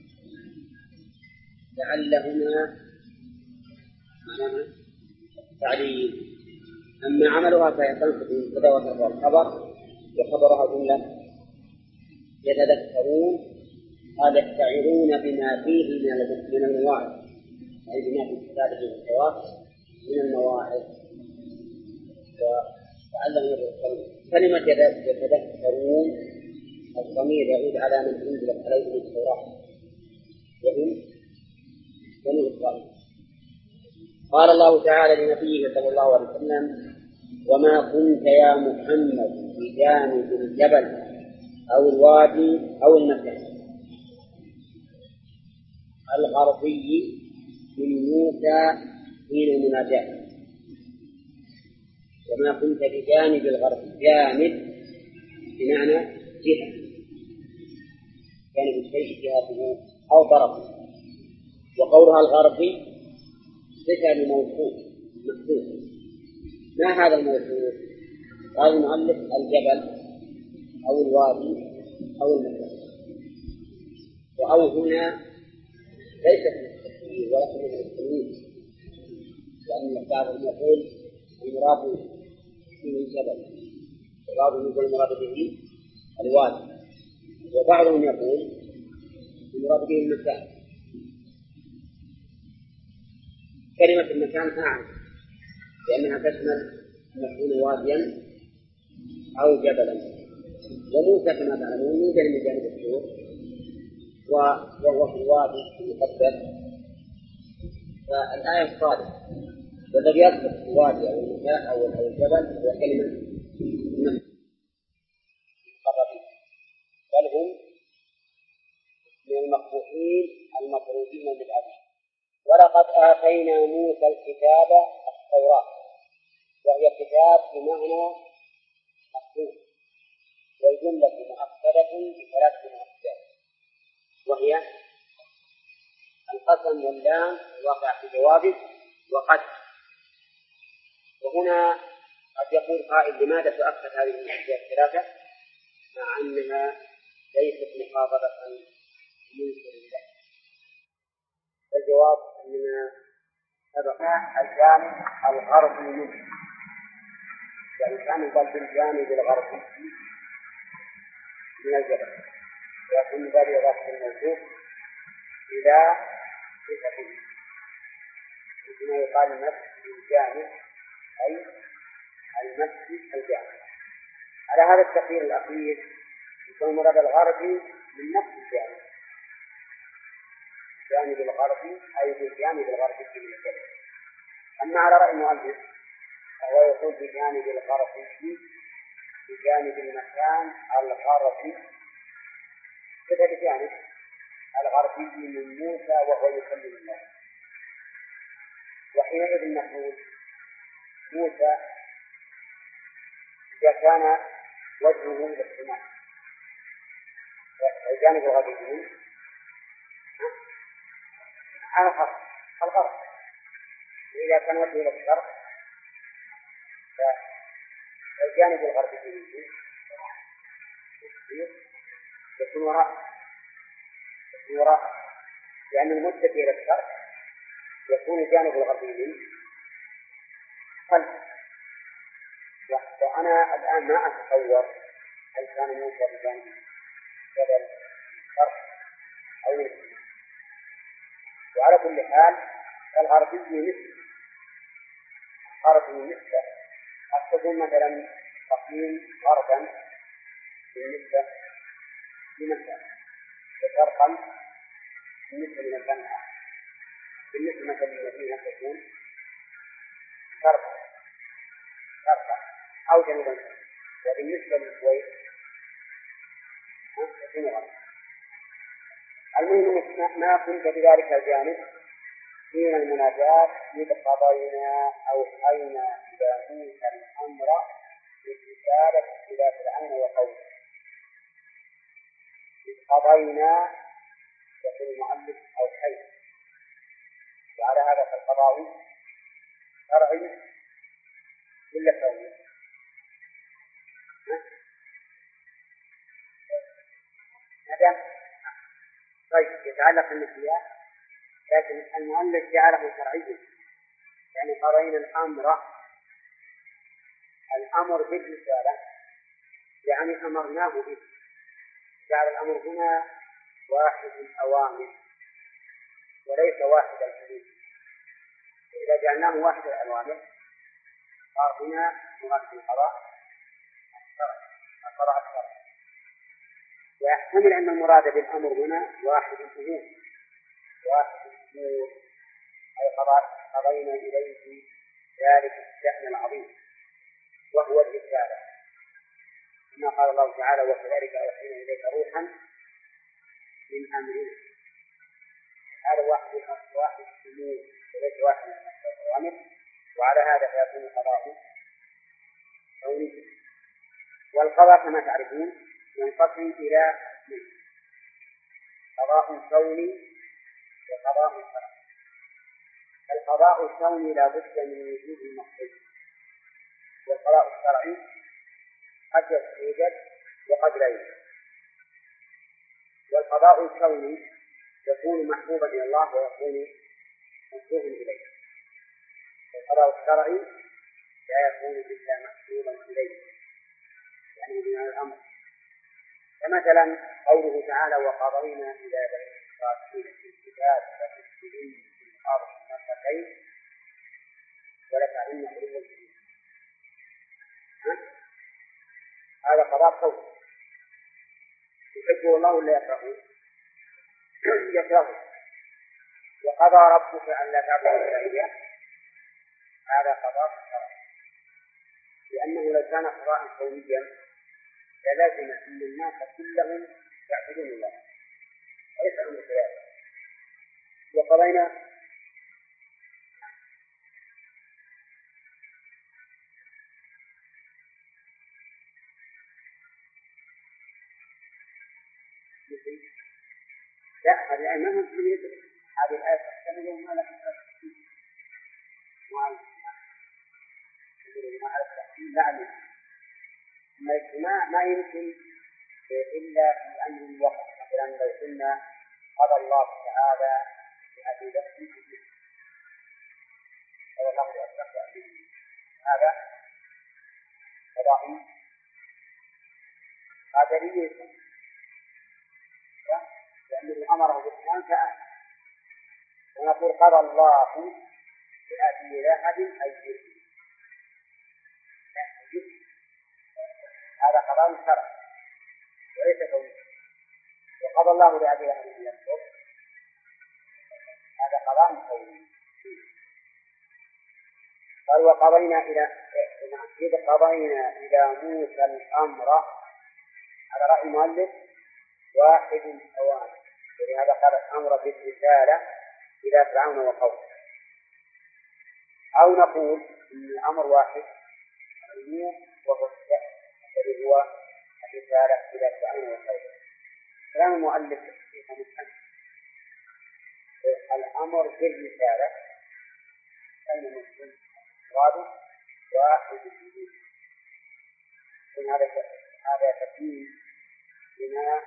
لعلهما معناها تعليل. أما عملها فهي تنصب المبتدأ والخبر، وخبرها جملة يتذكرون، قال يستعيرون بما فيه من المواعظ، أي بما في كتابه والحوار من المواعظ. وتعلموا يتذكرون. كلمة يتذكرون الضمير يعود على من أنزلت عليهم التوراة وهم بني إسرائيل. قال الله تعالى لنبيه صلى الله عليه وسلم: وما كنت يا محمد بجانب الجبل أو الوادي أو المكان الغربي من موسى حين المناجاة. وما كنت بجانب الغرب، جانب بمعنى جهة، جانب الشيء جهته أو طرفه. وقولها الغربي صفة لموصوف مكتوب. ما هذا الموصوف؟ قال المؤلف: الجبل أو الوادي أو المكان. وأو هنا ليست من التكبير ولكن من التمييز، لأن بعضهم يقول المراد به الجبل، وبعضهم يقول المراد به الوادي، وبعضهم يقول المراد به المكان. كلمة المكان أعم، لأنها تشمل أن يكون واديا أو جبلا. وموسى كما تعلمون يوجد من جانب الطور، وهو في الوادي المقدس. فالآية الصادقة والذي يصدق الوادي أو المكان أو الجبل هو كلمة مقربين، بل هم من المقبوحين المطرودين بالعدل. ولقد آتينا موسى الكتاب التوراة، وهي كتاب بمعنى مكتوب، والجملة مؤكدة بثلاث مؤكدات، وهي القسم واللام الواقع في جوابه وقد. وهنا قد يقول قائل: لماذا تؤكد هذه المؤكدات الثلاثة مع أنها ليست مخاطبة سبقنا الجانب الغربي منه، يعني كان يقال بالجانب الغربي من الجبل، ويكون ذلك ذات الموجود إلى صفته، كما يقال المسجد الجامع أي المسجد الجامع. على هذا التقدير الأخير يكون المراد الغربي من نفس الجانب، الجانب الغربي أي بالجانب الغربي من الجبل. أما على رأي المؤلف فهو يقول بجانب الغربي بجانب المكان الغربي، كذا بجانب الغربي من موسى وهو يكلم الله. وحينئذ نقول موسى إذا كان وجهه إلى السماء الجانب الغربي منه على الغرب، وإذا كان وجهه إلى الشرق فالجانب الغربي منه يكون وراء، لأن المتجه إلى الشرق يكون الجانب الغربي منه خلف. وأنا الآن ما أتصور هل كان موسى بجانب جبل الشرق أو الغرب. وعلى كل حال الغربي مثله قد تكون مثلا تقييم غربا بالنسبة لمكان وشرقا بالنسبة لمكان آخر. بالنسبة مثلا للمدينة تكون شرقا أو جنوبا، وبالنسبة للكويت تكون غربا. المهم ما كنت بذلك الجانب حين المناجاة إذ قضينا أوحينا إلى موسى الأمر بالرسالة إلى فرعون وقومه. إذ قضينا يقول المؤلف أوحينا، وعلى هذا فالقضاء شرعي ولا كوني؟ طيب يتعلق بالنسيان، لكن المؤلف جعله شرعيا، يعني قضينا الأمر بالرسالة يعني أمرناه به. جعل الأمر هنا واحد الأوامر وليس واحد الحدود. إذا جعلناه واحد الأوامر صار هنا مراد القضاء الشرعي. ويحتمل أن المراد بالأمر هنا واحد الحدود أي قضينا إليه ذلك الشأن العظيم وهو الرسالة، كما قال الله تعالى وكذلك أوحينا إليك روحا من أمرنا. هذا واحد الأمور وليس واحد من الأوامر، وعلى هذا فيكون القضاء كوني. والقضاء كما تعرفون ينقسم إلى اثنين: قضاء كوني وقضاء شرعي. القضاء الكوني لا بد من وجود المقصود، والقضاء الشرعي قد يوجد وقد لا يوجد. والقضاء الكوني يكون محبوبا إلى الله ويكون مكروها إليه، والقضاء الشرعي لا يكون إلا محبوبا إليه، يعني من الأمر. فمثلا قوله تعالى وقضينا إلى بني إسرائيل في الكتاب لتفسدن في الأرض مرتين ولتعلن علوا كبيرا، هذا قضاء كوني يحبه الله ولا يكرهه؟ يكرهه. وقضى ربك ألا تعبدوا إلا إياه، هذا قضاء شرعي، لأنه لو كان قضاء كونيا للازم أن الناس كلهم يعبدون الله وليس أمر خلافه. وقضينا لا، هذه الآية ما ممكن يدرك. هذه الآية تحتمل ما لا تحتمل ما يمكن إلا في أمر الوقت. مثلا لو قلنا قضى الله تعالى بأبي بكر الله لأصدقت أمره. هذا قضاء قدري لأنه أمره بالإيمان فآمن. ونقول قضى الله بأبي لهب أي هذا قضاء شرعي وليس كوني. وقضى الله بأبي لهب أن يكفر هذا قضاء كوني. قال وقضينا إذ قضينا إلى موسى الأمر، هذا رأي المؤلف واحد أوان، ولهذا قال الأمر بالرسالة إلى فرعون وقومه. أو نقول إن الأمر واحد وهو الذي هو الرسالة إلى فرعون وقومه. كلام المؤلف الأمر بالرسالة أين مسلم مراد واحد من هذا تكليف بما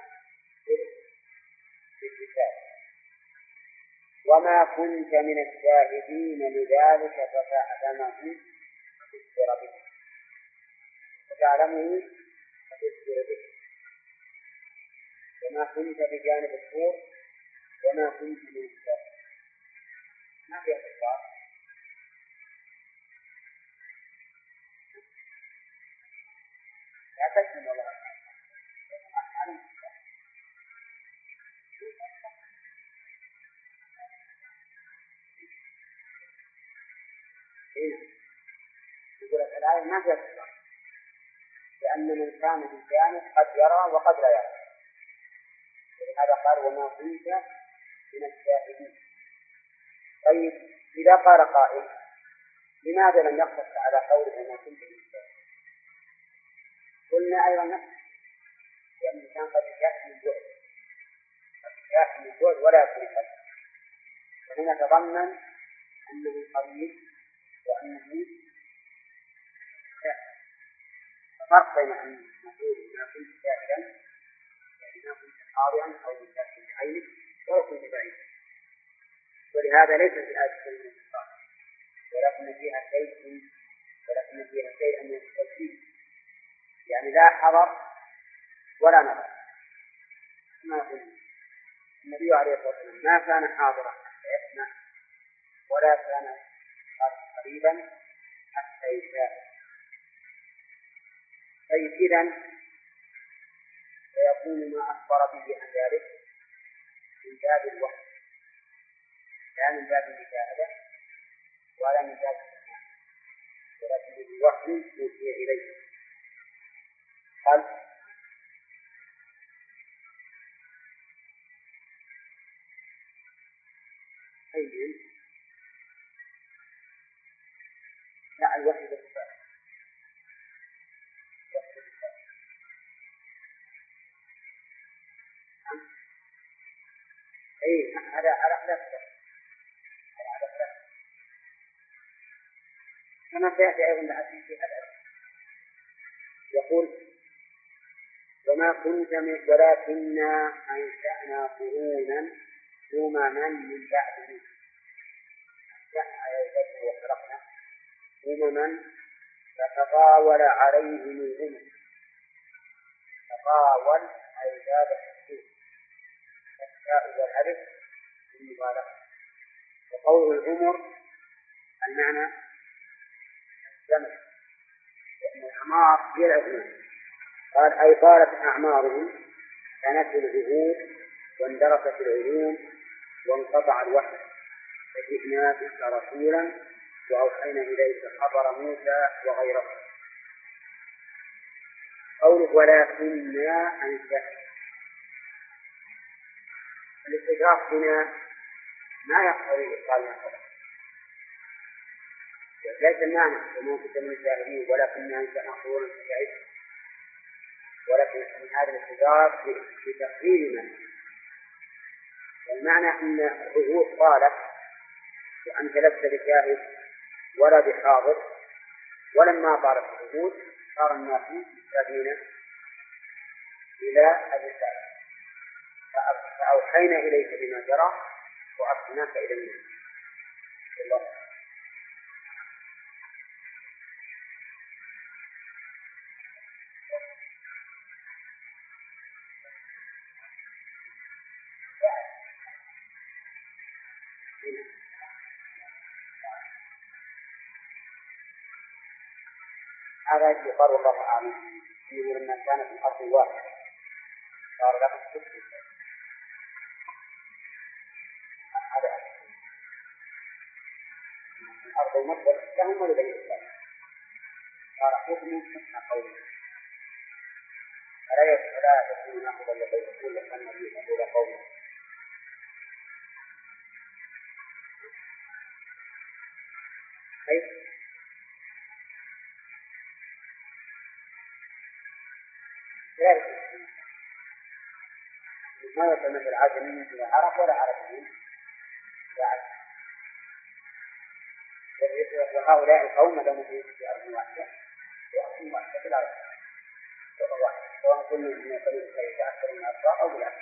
في الرسالة. وما كنت من الشاهدين لذلك فتعلمه فتذكر به، فتعلمه فتذكر به. وما كنت بجانب الطور وما كنت من الشاهدين، ما في اختصار. لا تكلم والله يقول لك الآية ما فيها اختصار، لأن من كان بالجانب قد يرى وقد لا يرى. ولهذا قال وما كنت من الشاهدين. طيب إذا قال قائل لماذا لم يقتصر على قوله وما كنت من الشاهدين؟ قلنا أيضا نفس، لأن الإنسان قد يشاهد من الجهد، ولا يكون قد، وهنا تضمن أنه قريب وأنه فرق بين أن نقول ما كنت شاهدا يعني ما كنت حاضرا أو مشاهدا بعينك ولا كنت بعيدا. ولهذا ليس في الآية كلمة اختصار، ولكن فيها شيئا من التوكيد، يعني لا حضر ولا نظر. ما يقول النبي عليه الصلاة والسلام ما كان حاضرا حتى يسمع ولا كان قريبا حتى يشاهد. طيب إذن فيكون ما أخبر به عن ذلك من باب الوحي لا من باب المشاهدة ولا من باب السماع، ولكن الوحي يوحي إليه. قال أيضا لا الوحي بالصفات أي هذا على نفسه كما سيأتي أيضا الحديث في هذا. يقول وما كنت ولكننا أنشأنا قرونا أمما من بعده، أنشأنا وخلقنا أمما فتطاول عليهم الأمم. تطاول أي زاد الحدود، التاء والألف بالمبالغة. وقول العمر المعنى الزمن، لأن الأعمار هي العمر. قال أي طالت أعمارهم، كانت العهود واندرست العلوم وانقطع الوحي، فجئنا بك رسولا وأوحينا إليك خبر موسى وغيره. قوله ولكننا أنشأنا، الاستدراك هنا ما يقتضي إبطال ما قبل، ليس المعنى وما كنت من الجاهلين ولكننا أنشأنا قرونا فشعبنا، ولكن من هذا الاستدراك لتقرير ما والمعنى أن العهود طالت وأنت لست بشاهد ولا بحاضر، ولما طالت العهود صار الناس محتاجين إلى الرسالة، فأوحينا إليك بما جرى وأرسلناك إلى الناس. هذا يقال والله أعلم إنه لما كان في الأرض واحد صار له ست هذا الأرض المطلق لهم ولد الإسلام صار حكم حكم قوله فلا يكون ناخذ الذي يقول لك النبي يقول قوله ما يصل مثل العجم إلى عرب ولا عربيين وهؤلاء القوم لهم في أرض واحدة وأرض واحدة في الأرض سواء كل من يقول يتأثر من أطراف أو بالعكس.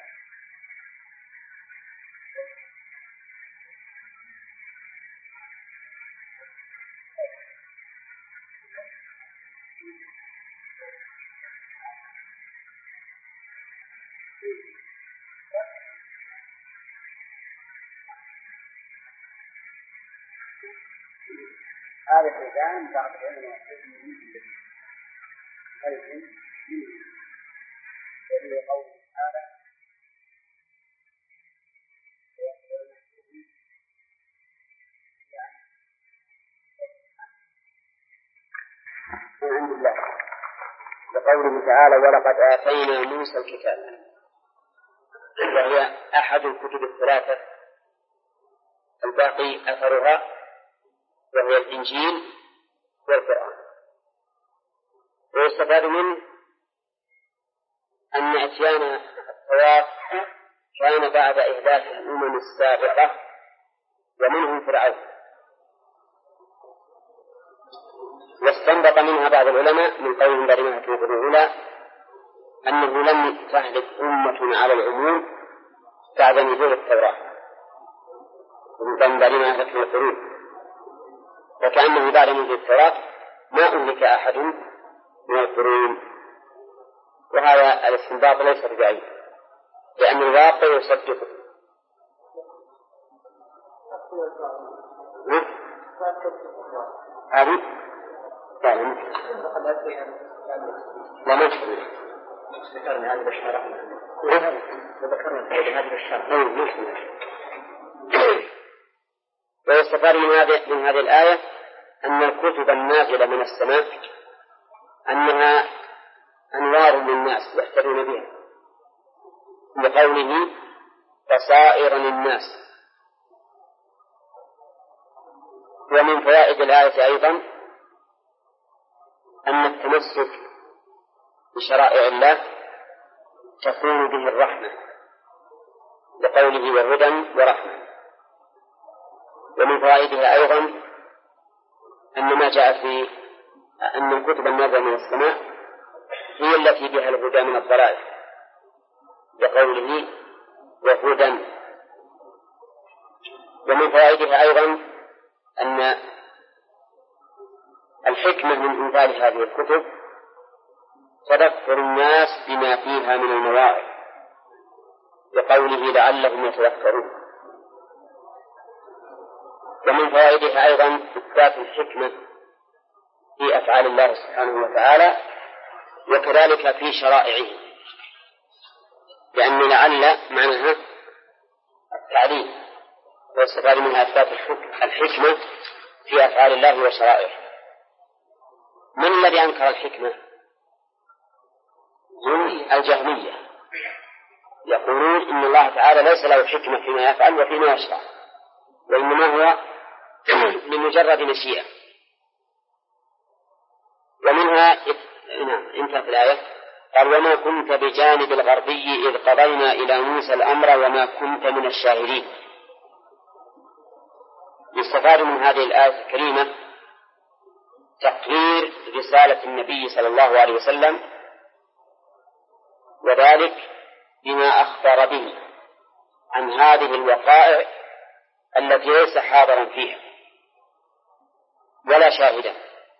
هذا الإنسان بعض العلم يقول قوله تعالى من عند الله وقوله تعالى ولقد آتينا موسى الكتاب وهي أحد الكتب الثلاثة الباقي أثرها وهي الإنجيل والقرآن. ويستفاد منه أن إتيان التوراة كان بعد إهلاك الأمم السابقة ومنهم فرعون. واستنبط منها بعض العلماء من قولهم برمها في الأولى أنه لم تهلك أمة على العموم بعد نزول التوراة ومن برمها في القرون، وكأنه بعد نزول التوراة ما أهلك أحد من القرون. وهذا الاستنباط ليس ببعيد لأن الواقع يصدقه. هذه لا ما ذكرنا هذه بالشرع وذكرنا هذه بالشرع. ويستفاد من هذه الآية أن الكتب النازلة من السماء أنها أنوار للناس يهتدون بها لقوله بصائر للناس. ومن فوائد الآية أيضا أن التمسك بشرائع الله تكون به الرحمة لقوله وهدى ورحمة. ومن فوائدها أيضا أن ما جاء في أن الكتب النازلة من السماء هي التي بها الهدى من الضلال لقوله وهدى. ومن فوائدها أيضا أن الحكمة من إنزال هذه الكتب تذكر الناس بما فيها من المواعظ لقوله لعلهم يتذكرون. ومن فوائدها أيضا إثبات الحكمة في أفعال الله سبحانه وتعالى وكذلك في شرائعه، لأن لعل معناها التعليم ويستفاد منها إثبات الحكمة في أفعال الله وشرائعه. من الذي أنكر الحكمة؟ هم الجهمية، يقولون إن الله تعالى ليس له حكمة فيما يفعل وفيما يشرع، وإنما هو لمجرد مشيئة. ومنها انتهت الآية قال وما كنت بجانب الغربي إذ قضينا إلى موسى الأمر وما كنت من الشاهدين. يستفاد من هذه الآية الكريمة تقرير رسالة النبي صلى الله عليه وسلم، وذلك بما أخبر به عن هذه الوقائع التي ليس حاضرا فيها ولا شاهدا.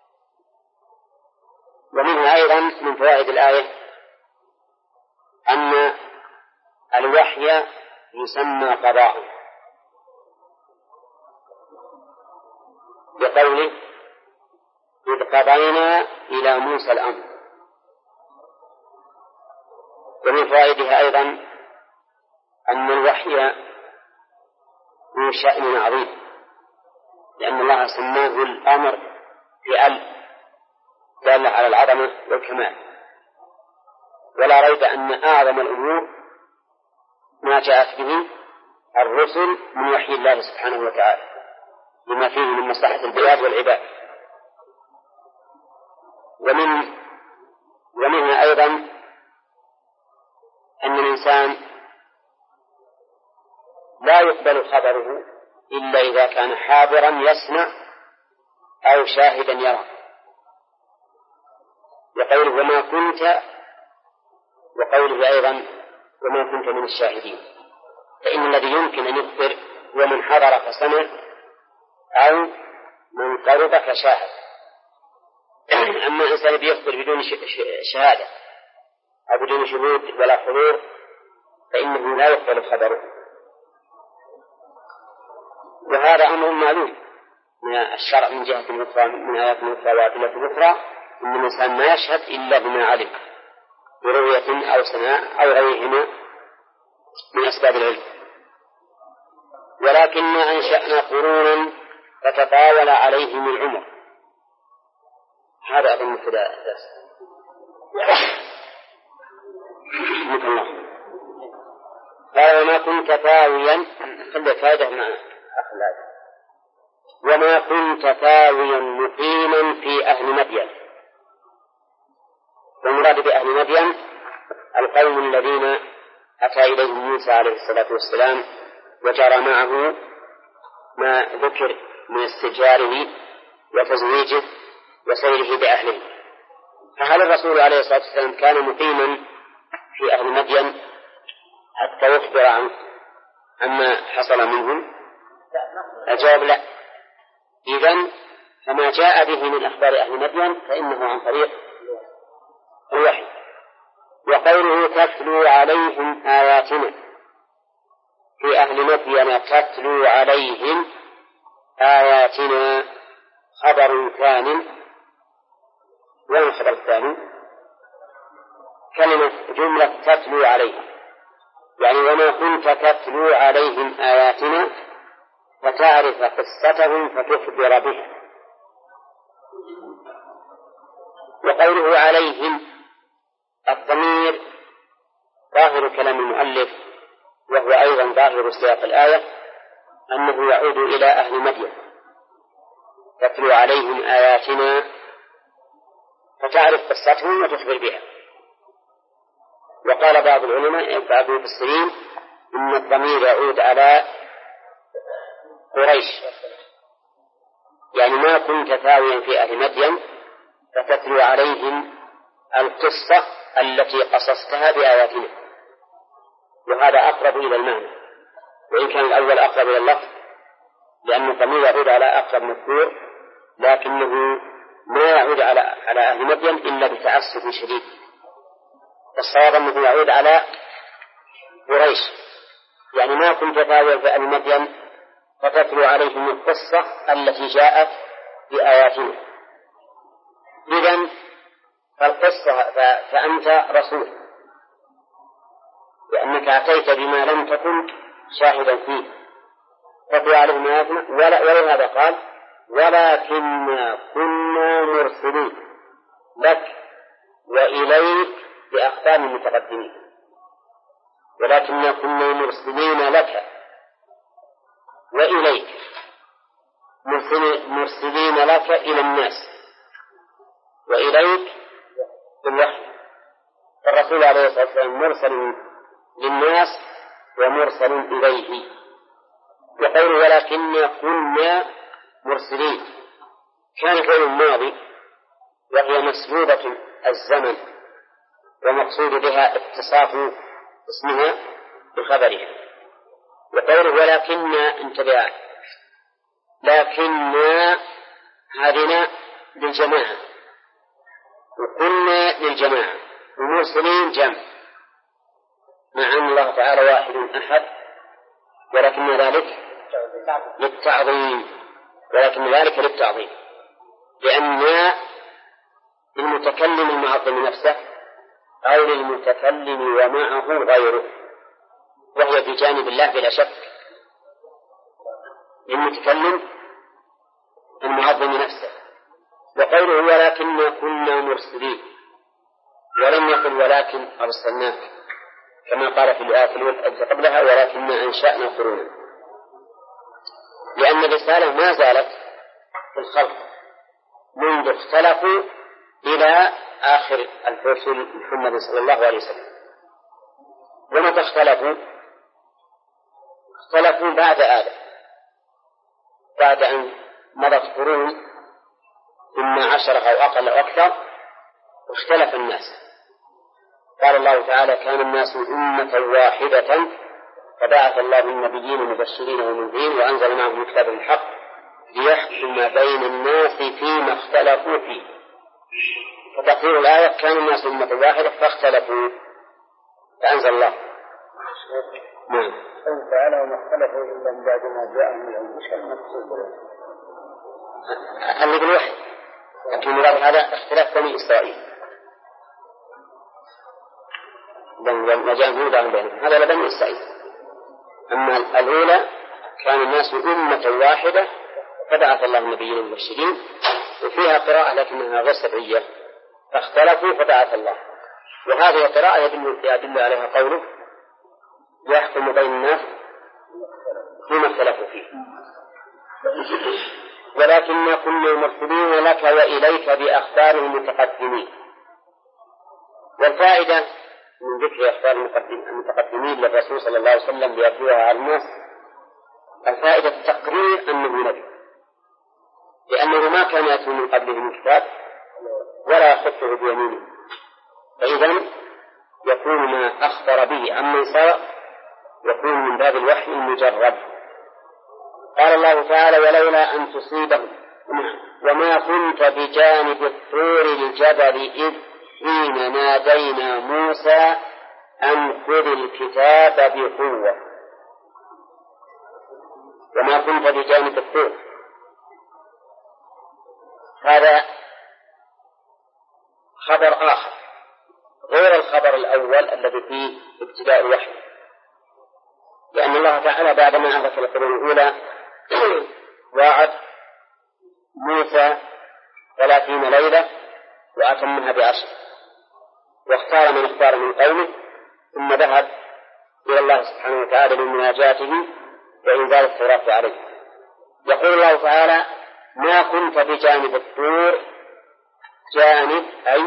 ومنها أيضا من فوائد الآية أن الوحي يسمى قضاء بقوله إذ قضينا إلى موسى الأمر. ومن فوائدها أيضا أن الوحي ذو شأن عظيم، لأن الله سماه الأمر بأل دالة على العظمة والكمال. ولا ريب أن أعظم الأمور ما جاءت به الرسل من وحي الله سبحانه وتعالى، لما فيه من مصلحة البلاد والعباد. ومنها أيضا أن الإنسان لا يقبل خبره إلا إذا كان حاضرا يسمع أو شاهدا يرى. وقوله وما كنت، وقوله أيضا وما كنت من الشاهدين، فإن الذي يمكن أن يخبر هو من حضر فسمع أو من قرب فشاهد. أما الإنسان بيخبر بدون شهادة أو بدون شهود ولا حضور فإنه لا يقبل خبره. وهذا أمر معلوم من الشرع من جهة أخرى، من آيات أخرى وأدلة أخرى، أن الإنسان ما يشهد إلا بما علم برؤية أو سماع أو غيرهما من أسباب العلم. ولكن أنشأنا قرونا فتطاول عليهم العمر. هذا أظن ابتداء الدرس. قال وما كنت ثاويا، خلي فائدة مع أخلاق، وما كنت ثاويا مقيما في أهل مدين. والمراد بأهل مدين القوم الذين أتى إليهم موسى عليه الصلاة والسلام وجرى معه ما ذكر من استئجاره وتزويجه وسيره بأهله. فهل الرسول عليه الصلاة والسلام كان مقيما في أهل مدين حتى يخبر عما حصل منهم؟ الجواب لا. إذن فما جاء به من أخبار أهل مدين فإنه عن طريق الوحي. وقوله تتلو عليهم آياتنا، في أهل مدين تتلو عليهم آياتنا خبر ثاني. وين الخبر الثاني؟ كلمة جملة تتلو عليهم، يعني وما كنت تتلو عليهم آياتنا فتعرف قصتهم فتخبر بها. وقوله عليهم الضمير ظاهر كلام المؤلف، وهو أيضا ظاهر سياق الآية، أنه يعود إلى أهل مدين تتلو عليهم آياتنا فتعرف قصتهم وتخبر بها. وقال بعض العلماء بعض المفسرين إن الضمير يعود على قريش، يعني ما كنت ثاويا في أهل مدين فتتلو عليهم القصة التي قصصتها بآياتنا. وهذا أقرب إلى المعنى، وإن كان الأول أقرب إلى اللفظ، لأن الضمير يعود على أقرب مذكور، لكنه ما يعود على أهل مدين إلا بتعسف شديد. الصواب أنه يعود على قريش، يعني ما كنت ثاويا في أهل مدين فتتلو عليهم القصة التي جاءت بآياتنا. إذن فالقصة فأنت رسول، لأنك أتيت بما لم تكن شاهدا فيه تتلو عليهم آياتنا. ولهذا قال ولكن كنا مرسلين لك وإليك بأخبار المتقدمين. ولكن كنا مرسلين لك وإليك، مرسلين لك إلى الناس وإليك بالوحي. فالرسول عليه الصلاة والسلام مرسل للناس ومرسل إليه. يقول ولكن كنا مرسلين، كان فعل الماضي وهي مسلوبة الزمن، ومقصود بها اتصاف اسمها بخبرها. وقوله ولكن انتبه، لكن هذه للجماعة وكنا للجماعة، ومرسلين جمع، مع أن الله تعالى واحد أحد، ولكن ذلك للتعظيم، لأن المتكلم المعظم نفسه أو للمتكلم ومعه غيره، وهي بجانب الله بلا شك. للمتكلم المعظم نفسه، وقوله ولكننا كنا مرسلين، ولم يقل ولكن أرسلناك كما قال في الآية التي قبلها ولكننا أنشأنا قرونا، لأن الرسالة ما زالت في الخلق منذ اختلفوا إلى آخر الرسل محمد صلى الله عليه وسلم. ومتى اختلفوا بعد آدم، بعد أن مضت قرون إما 10 أو أقل أو أكثر، واختلف الناس. قال الله تعالى كان الناس أمة واحدة فبعث الله النبيين مبشرين ومنذرين وأنزل معهم الكتاب الحق ليحكم بين الناس فيما اختلفوا فيه. فتقول الآية كان الناس أمة واحدة فاختلفوا فأنزل الله. نعم. قال تعالى وما اختلفوا إلا من بعد ما جاءهم العلم، مش المقصود اللي بالوحي، لكن مراد هذا اختلاف بني إسرائيل لما جاءهم هودا بينهم، هذا لبني إسرائيل. أما الأولى كان الناس أمة واحدة فبعث الله النبيين المبشرين، وفيها قراءة لكنها غير سبعية فاختلفوا فبعث الله. وهذه القراءة يدل عليها قوله يحكم بين الناس فيما اختلفوا فيه. ولكننا كنا مرسلين لك وإليك بأخبار المتقدمين. والفائدة من ذكر أخبار المتقدمين للرسول صلى الله عليه وسلم ليتلوها على الناس، الفائدة التقرير أنه نبي، لأنه ما كان يأتي من قبله من كتاب ولا يخطه بيمينه، فإذا يكون ما أخبر به عمن سبق يكون من باب الوحي المجرد. قال الله تعالى ولولا أن تصيبهم وما كنت بجانب الطور الجبل إذ حين نادينا موسى أن خذ الكتاب بقوة. وما كنت بجانب الطور، هذا خبر آخر غير الخبر الأول الذي فيه ابتداء الوحي، لأن الله تعالى بعدما أهلك القرون الأولى وعد موسى 30 ليلة وأتمها ب10، واختار من اختار من قومه، ثم ذهب إلى الله سبحانه وتعالى لمناجاته وإنزال التوراة عليه. يقول الله تعالى ما كنت بجانب الطور، جانب أي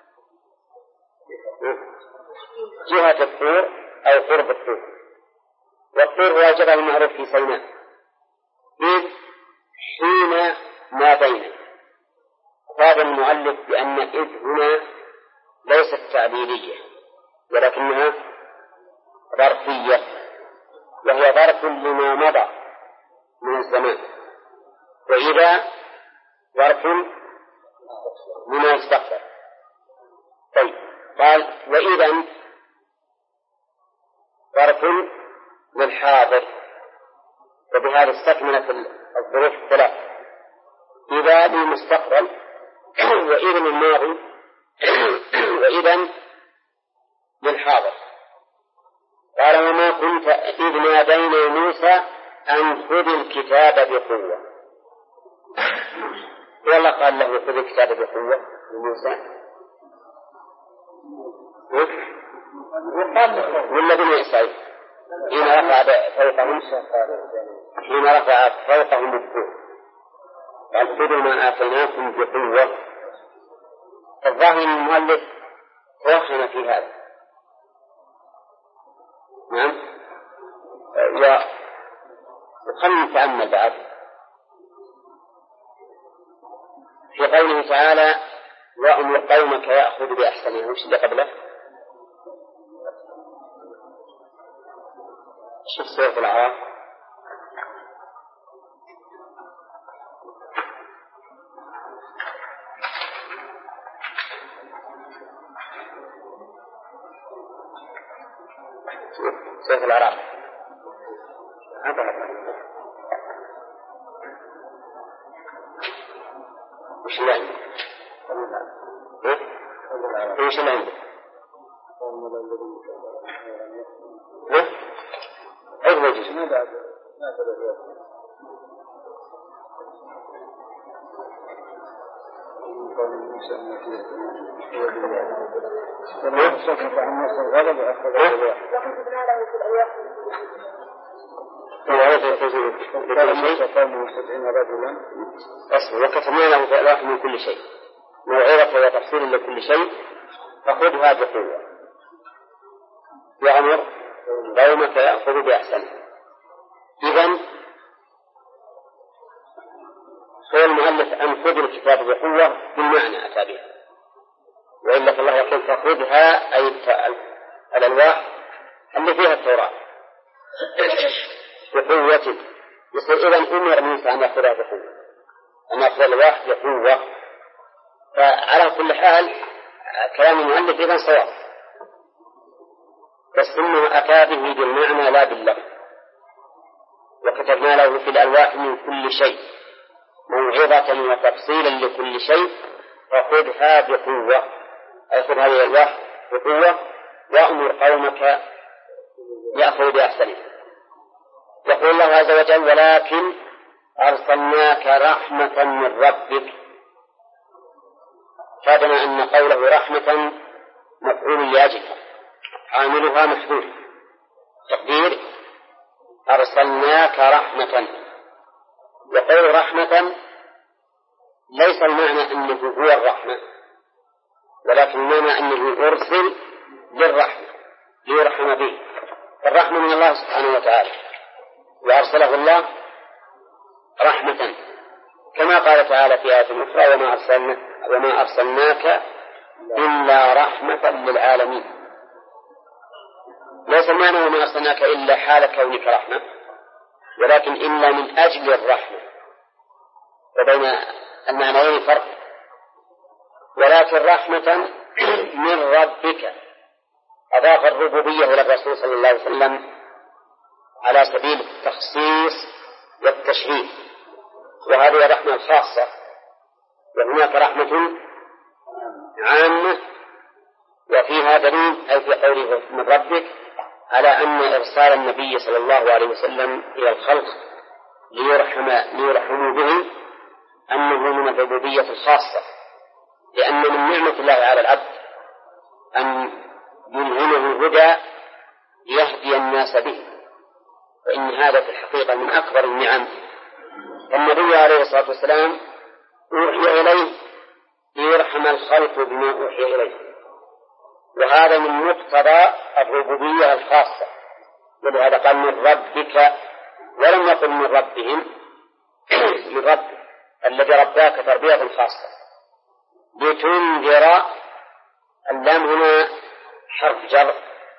جهة الطور أو قرب الطور، والطور هو الجبل المعروف في سيناء. إذ حين نادينا، قال المؤلف بأن إذ هنا ليست تعليلية ولكنها ظرفية، وهي ظرف لما مضى من الزمان، وإذا ظرف لما يستقبل. طيب قال وإذا ظرف للحاضر، وبهذا استكملت الظروف الثلاث: إذا للمستقبل، وإذا للماضي، وإذا للحاضر. قال وما كنت إذ نادينا موسى أن خذ الكتاب بقوة. والله قال له خذ الكتاب بقوة لموسى، والذين يسعون حين رفع فوقهم الطور قال خذوا ما آتيناكم بقوة. الظاهر المؤلف توخم في هذا. نعم. وخلنا نتأمل بعد في قوله تعالى وأمر قومك يأخذ بأحسنها. وش اللي قبله؟ شوف سورة الأعراف. سورة الأعراف وش اللي عندك؟ وش اللي عندك؟ عيد وجه ما بعد وكتبنا له في الألواح من كل شيء موعظة وتفصيل لكل شيء فخذها بقوة وأمر قومك يأخذ بأحسنه. إذن هو المؤلف أن خذ الكتاب بقوة بالمعنى أتى بها، وإلا فالله يقول فخذها أي الألواح اللي فيها التوراة بقوة. يصير إذن أمر موسى أن يأخذها بقوة، أن يأخذ الألواح بقوة. فعلى كل حال كلام المؤلف إذن صواب، بس إنه أتى به بالمعنى لا باللفظ. وكتبنا له في الألواح من كل شيء موعظة وتفصيلا لكل شيء فخذها بقوة، أي خذ هذه الألواح بقوة وأمر قومك يأخذ بأحسنه. يقول الله عز وجل ولكن أرسلناك رحمة من ربك. فادنا أن قوله رحمة مفعول لأجلها عاملها محذوف، تقدير أرسلناك رحمة. وقول رحمة ليس المعنى أنه هو الرحمة، ولكن المعنى أنه أرسل للرحمة ليرحم به. الرحمة من الله سبحانه وتعالى، وأرسله الله رحمة كما قال تعالى في آية أخرى وما أرسلناك إلا رحمة للعالمين. ليس المعنى وما أرسلناك إلا حال كونك رحمة، ولكن إلا من أجل الرحمة، وبين المعنيين فرق. ولكن رحمة من ربك أضاف الربوبية إلى الرسول صلى الله عليه وسلم على سبيل التخصيص والتشريف، وهذه الرحمة الخاصة. وهناك رحمة عامة وفيها دليل أي في قوله من ربك على أن إرسال النبي صلى الله عليه وسلم إلى الخلق ليرحموا به أنه من الربوبية الخاصة، لأن من نعمة الله على العبد أن يلهمه الهدى يهدي الناس به، فإن هذا في الحقيقة من أكبر النعم. النبي عليه الصلاة والسلام أوحي إليه ليرحم الخلق بما أوحي إليه، وهذا من مقتضى الربوبية الخاصة. ولهذا قال من ربك ولم يقل من ربهم من رب الذي رباك تربية خاصة. لتنذر اللام هنا حرف جر،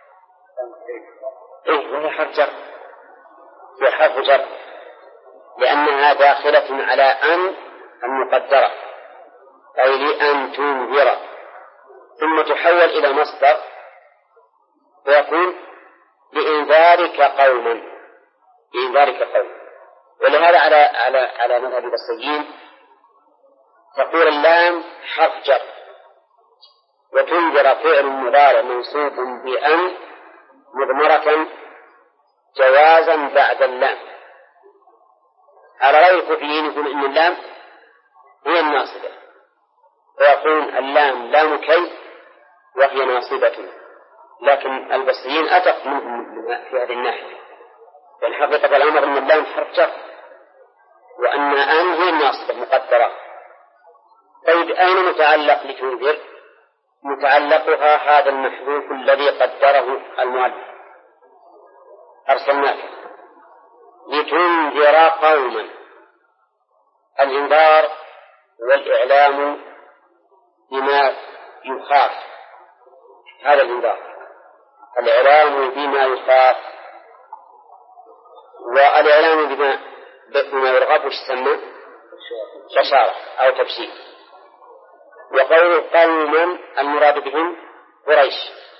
وهي حرف جر، هي حرف جر لأنها داخلة على أن المقدرة، أي لأن تنذر، ثم تحول إلى مصدر ويكون لإنذارك قوما، لإنذارك قوما. ولهذا على مذهب البصريين تقول اللام حرف جر، وتنذر فعل مضارع منصوب بأن مضمرة جوازا بعد اللام. على رأي الكوفيين يقول إن اللام هي الناصبة، ويقول اللام لام كي وهي ناصبة، لكن البصريين أدق منهم في هذه الناحية، والحقيقة الأمر أن اللام حرف جر وأن أن هي الناصبة مقدرة. طيب أين متعلق لتنذر؟ متعلقها هذا المحذوف الذي قدره المؤلف أرسلناك لتنذر قوما. الإنذار والإعلام بما يخاف، هذا الإنذار، الإعلام بما يخاف، والإعلام بما يرغب يسمى بشارة أو تبشير. وقول قوما المراد بهم قريش،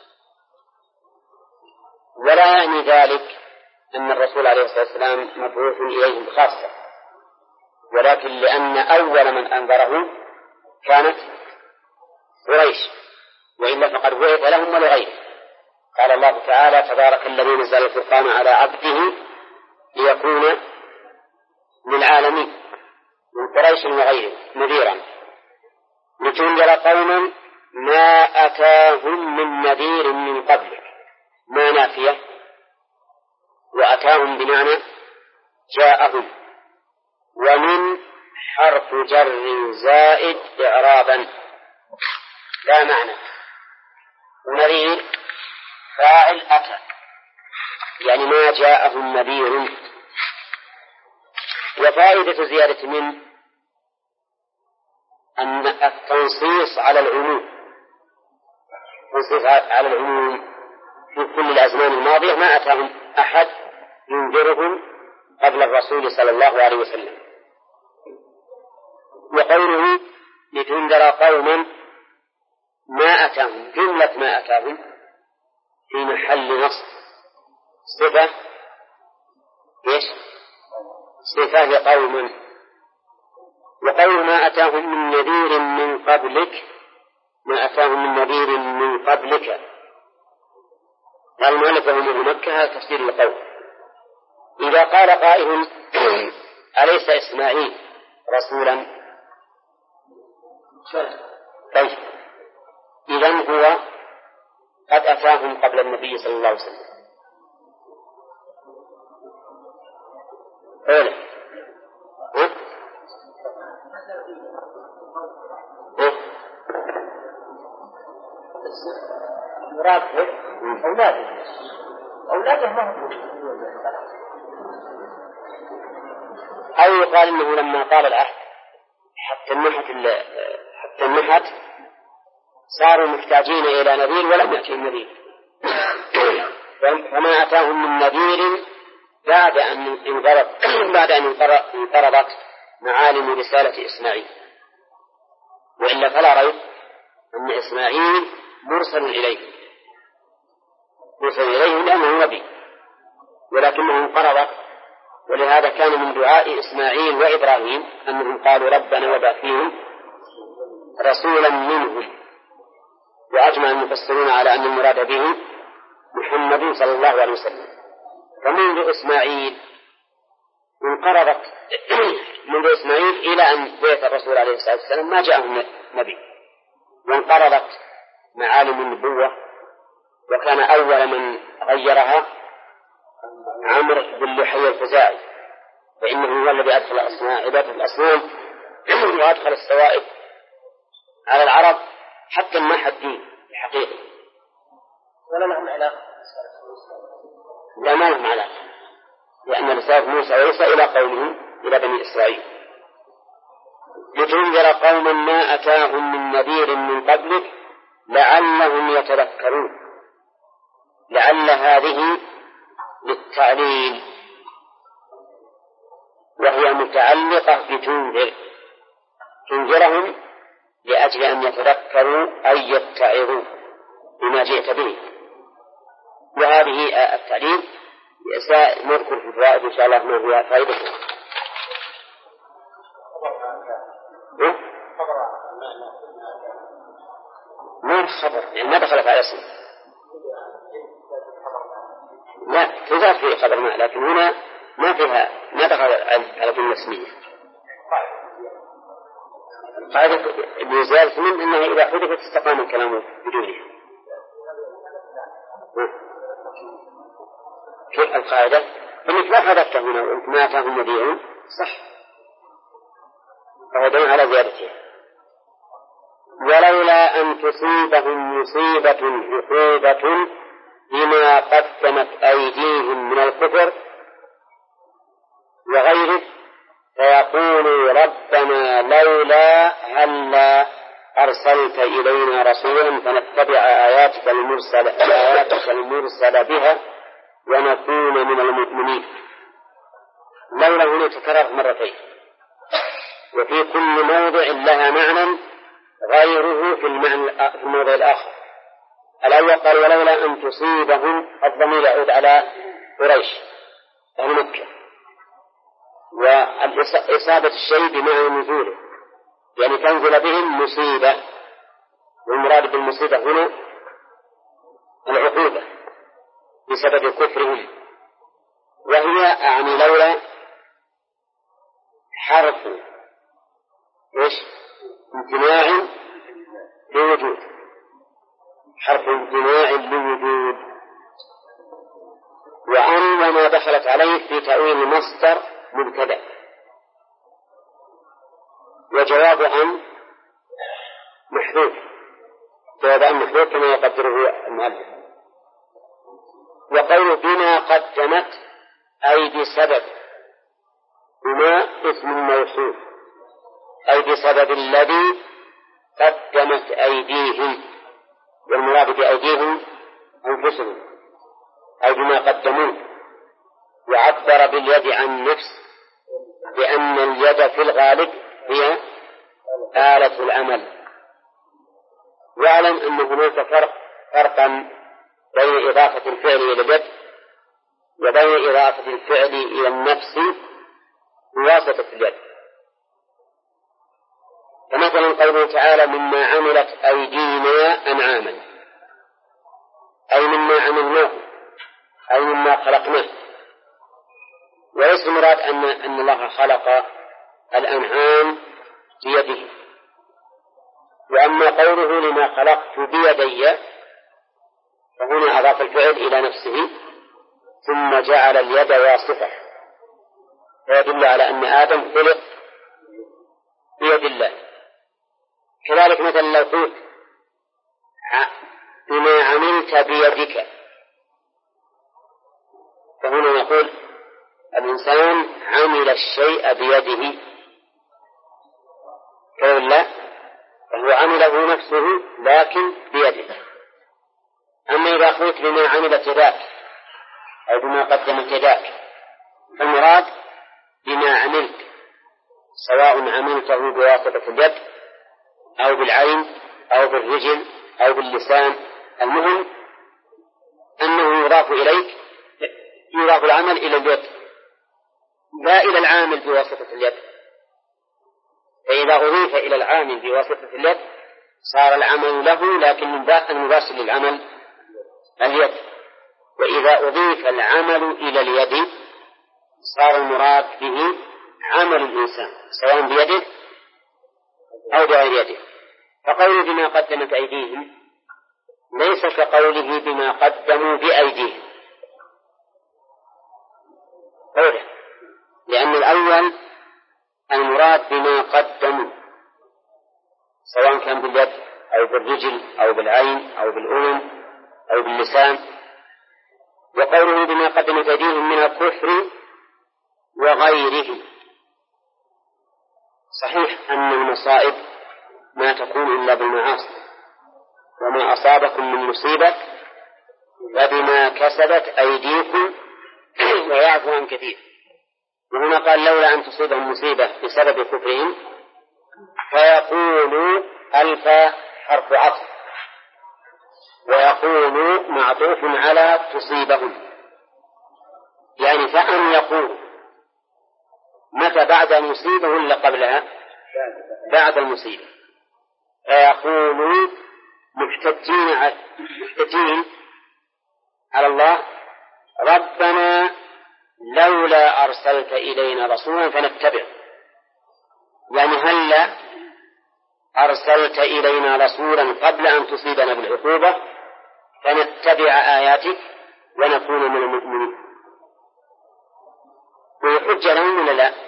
ولا يعني ذلك أن الرسول عليه الصلاة والسلام مبعوث إليهم خاصة، ولكن لأن أول من أنذره كانت قريش، وإلا فقد بعث لهم ولغيره. قال الله تعالى: تبارك الذي نزل الفرقان على عبده ليكون للعالمين من قريش وغيره نذيرا لتنذر قوما ما أتاهم من نذير من قبلك. ما نافية، وأتاهم بمعنى جاءهم، ومن حرف جر زائد إعرابا لا معنى، ونذير فاعل أتى، يعني ما جاءهم نذير. وفائدة زيادة من أن التنصيص على العموم، في كل الأزمان الماضية ما أتاهم أحد ينذرهم قبل الرسول صلى الله عليه وسلم. وقوله لتنذر قوما ما أتاهم، جملة ما أتاهم في محل نصب صفة، إيش؟ صفة لقوم. وقول ما أتاهم من نذير من قبلك، ما أتاهم من نذير من قبلك، قال المؤلف وهم مكة، هذا تفسير القول. إذا قال قائل: أليس إسماعيل رسولا؟ طيب، إذن هو قد أتاهم قبل النبي صلى الله عليه وسلم. أولا أولاده ما هم، أو يقال إنه لما طال العهد حتى النحت صاروا محتاجين إلى نذير ولم يأتي النذير، فما أتاهم من نذير بعد أن انقرضت معالم رسالة إسماعيل. وإلا فلا ريب أن إسماعيل مرسل إليه لأنه نبي، ولكنه انقرض. ولهذا كان من دعاء إسماعيل وإبراهيم أنهم قالوا: ربنا وابعث فيهم رسولا منهم. وأجمع المفسرون على أن المراد به محمد صلى الله عليه وسلم. فمنذ إسماعيل انقرضت منذ إسماعيل إلى أن بعث الرسول عليه الصلاة والسلام ما جاءهم نبي، وانقرضت معالم النبوة. وكان أول من غيرها عمرو بن لحي الخزاعي، فإنه هو الذي أدخل عبادة الأصنام وأدخل السوائب على العرب حتى ما حد دين الحقيقة. ولا لهم علاقة؟ لا، ما لهم علاقة، لأن رسالة موسى وعيسى إلى قومه إلى بني إسرائيل. لتنذر قوما ما أتاهم من نذير من قبلك لعلهم يتذكرون. لعل هذه للتعليل، وهي متعلقة تنذرهم لأجل أن يتذكروا أي يتعظوا بما جئت به. وهذه التعليل نذكر في الفوائد إن شاء الله ما هي فائدته. ما خبر، يعني ما دخلت على اسم، لا تزاد في خبر ما، لكن هنا ما فيها، ما دخل على كلمة اسمية. قاعدة ابن زياد من أنها إذا حدثت استقام الكلام بدونها. كيف القاعدة؟ فإنك لا حدثت هنا وأنت ما أتاهم نذير صح، فهو دون على زيادتها. ولولا أن تصيبهم مصيبة عقوبة بما قدمت أيديهم من الكفر وغيره فيقولوا ربنا لولا هلا أرسلت إلينا رسولا فنتبع آياتك المرسل بها ونكون من المؤمنين. لولا هنا تكرر مرتين، وفي كل موضع لها معنى غيره في الموضع الآخر. الأول قال ولولا أن تصيبهم، الضمير يعود على قريش أهل مكة، وإصابة الشيء بمعنى نزوله يعني تنزل بهم مصيبة، والمراد بالمصيبة هنا العقوبة بسبب كفرهم، وهي أعني لولا حرف امتناع لوجود، حرف امتناع لوجود، وأن وما دخلت عليه في تأويل المصدر مبتدأ، وجواب أن محذوف، جواب أن محذوف كما يقدره المؤلف. وقوله بما قدمت أي بسبب، بما اسم موصول أي بسبب الذي قدمت أيديهم، والمراد بأيديهم أنفسهم أي بما قدموه. وعبر باليد عن النفس لأن اليد في الغالب هي آلة العمل. واعلم أن هناك فرقا بين إضافة الفعل إلى اليد وبين إضافة الفعل إلى النفس بواسطة اليد. فمثلا قوله تعالى مما عملت أيدينا أنعاما، أي مما عملناه أي مما خلقناه، وليس المراد أن الله خلق الأنعام بيده. وأما قوله لما خلقت بيدي فهنا أضاف الفعل إلى نفسه ثم جعل اليد واسطة، فيدل على أن آدم خلق بيد الله. كذلك مثلا لو قلت بما عملت بيدك، فهنا نقول الإنسان عمل الشيء بيده، فإلا فهو عمله نفسه لكن بيده. أما إذا قلت بما عملت يداك أو بما قدمت يداك فالمراد بما عملت، سواء عملته بواسطة اليد أو بالعين أو بالرجل أو باللسان، المهم أنه يضاف إليك، يضاف العمل إلى اليد لا إلى العامل بواسطة اليد. فإذا أضيف إلى العامل بواسطة اليد صار العمل له، لكن المباشر للعمل اليد. وإذا أضيف العمل إلى اليد صار المراد به عمل الإنسان سواء بيده أو بغير يده. فقوله بما قدمت أيديهم ليس كقوله بما قدموا بأيديهم، لأن الأول المراد بما قدموا سواء كان باليد أو بالرجل أو بالعين أو بالأذن أو باللسان. وقوله بما قدمت أيديهم من الكفر وغيره، صحيح أن المصائب ما تكون إلا بالمعاصي، وما أصابكم من مصيبة فبما كسبت أيديكم ويعفو عن كثير. وهنا قال لولا أن تصيبهم مصيبة بسبب كفرهم، فيقول ألف حرف عطف، ويقول معطوف على تصيبهم، يعني فأن يقول متى بعد المصيبة ولا قبلها؟ بعد المصيبة. فيقول محتجين على الله ربنا لولا أرسلت إلينا رسولا فنتبع، يعني هلا أرسلت إلينا رسولا قبل أن تصيبنا بالعقوبة فنتبع آياتك ونكون من المؤمنين. وحجة لهم ولا لا؟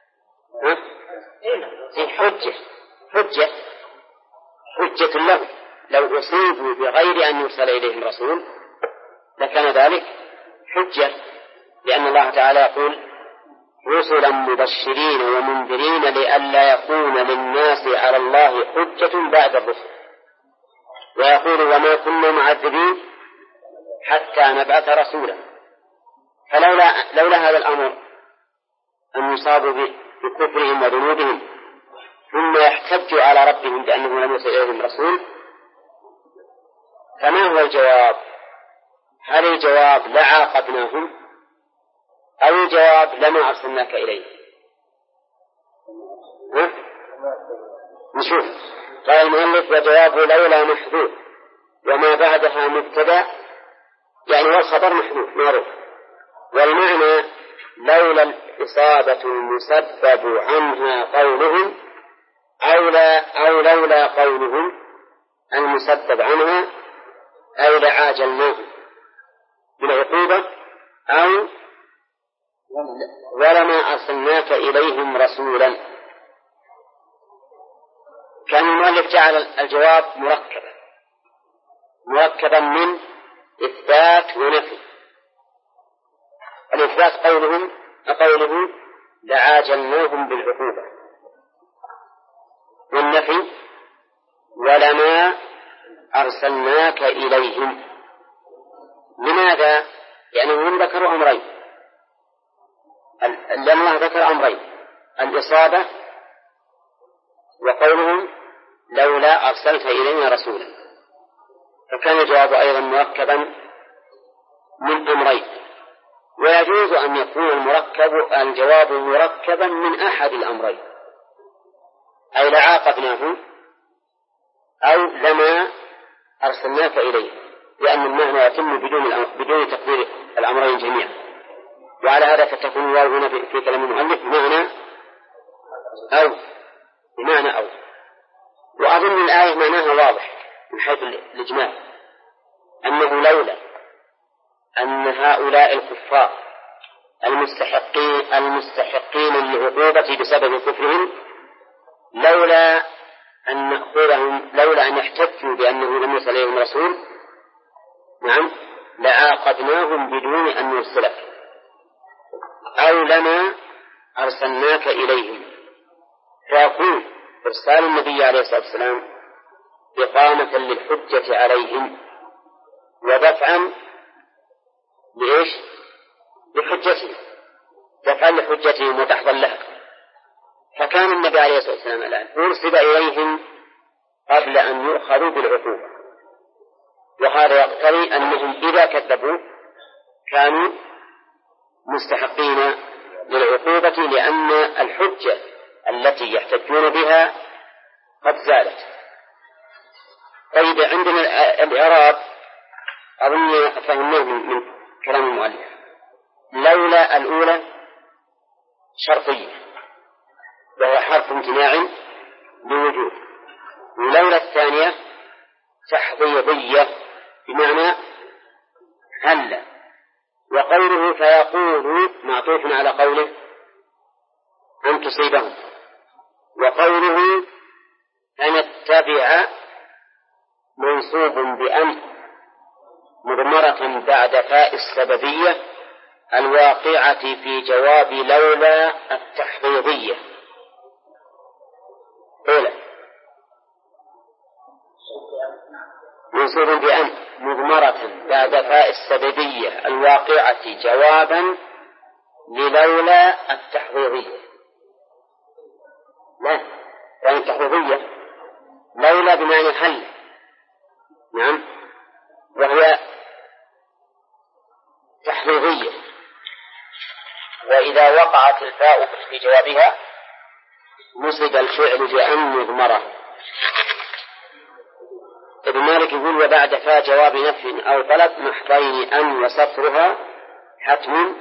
حجة لهم. لو أصيبوا بغير أن يرسل إليهم رسول لكان ذلك حجة، لأن الله تعالى يقول رسلا مبشرين ومنذرين لئلا يكون للناس على الله حجة بعد الرسل، ويقول وما كنا معذبين حتى نبعث رسولا. فلولا هذا الأمر أن يصابوا بكفرهم وذنوبهم ثم يحتجوا على ربهم بأنه لم يرسل إليهم رسول، فما هو الجواب؟ هل الجواب لعاقبناهم أو الجواب لما أرسلناك إليه؟ نشوف. قال المؤلف: وجوابه لولا محذوف وما بعدها مبتدأ، يعني والخبر محذوف معروف. والمعنى لولا الإصابة المسبب عنها قولهم أو لولا قولهم المسبب عنها أي لعاجلناهم بالعقوبة أو ولما أرسلناك إليهم رسولا. كان المؤلف جعل الجواب مركبا من إثبات ونفي. الإثبات قوله لعاجلناهم بالعقوبة، والنفي ولما أرسلناك إليهم. لماذا؟ لأنهم ذكروا أمرين، لما ذكر أمرين: الإصابة وقولهم لولا أرسلت إلينا رسولا، فكان الجواب أيضا مركبا من أمرين. ويجوز أن يكون الجواب مركبا من أحد الأمرين، أي لعاقبناه أو لما أرسلناك إليه، لأن المعنى يتم بدون تقدير الأمرين جميعا. وعلى هذا فتكون الواو هنا في كلام المؤلف بمعنى أو. وأظن الآية معناها واضح من حيث الإجمال، أنه لولا أن هؤلاء الكفار المستحقين للعقوبة بسبب كفرهم لولا أن نأخذهم، لولا أن يحتجوا بأنه لم يرسل إليهم رسول، نعم، لعاقبناهم بدون أن نرسله، أو لما أرسلناك إليهم. فيكون إرسال النبي عليه الصلاة والسلام إقامة للحجة عليهم ودفعا لإيش؟ لحجتهم، دفعا لحجتهم وتحضا لها. فكان النبي عليه الصلاة والسلام الآن أرسل إليهم قبل أن يؤخذوا بالعقوبة، وهذا يقتضي أنهم إذا كذبوا كانوا مستحقين للعقوبة، لأن الحجة التي يحتجون بها قد زالت. طيب، عندنا الإعراب أظن فهمناه من كلام المؤلف. لولا الأولى شرطية وهو حرف امتناع لوجود، ولولا الثانية تحضيضية بمعنى هل. وقوله فيقول معطوف على قوله أن تصيبهم، وقوله أن اتبع منصوب بأن مضمرة بعد فاء السببية الواقعة في جواب لولا التحضيضية. أولى منصوب بأن مضمرة بعد فاء السببية الواقعة جوابا للولا التحضيضية. لا، يعني التحضيضية لولا بمعنى هل، نعم، وهي تحضيضية. وإذا وقعت الفاء في جوابها نصب الفعل بأن مضمرة. ابن مالك يقول: وبعد فاء جواب نفي أو طلب محضين أن وسطرها حتم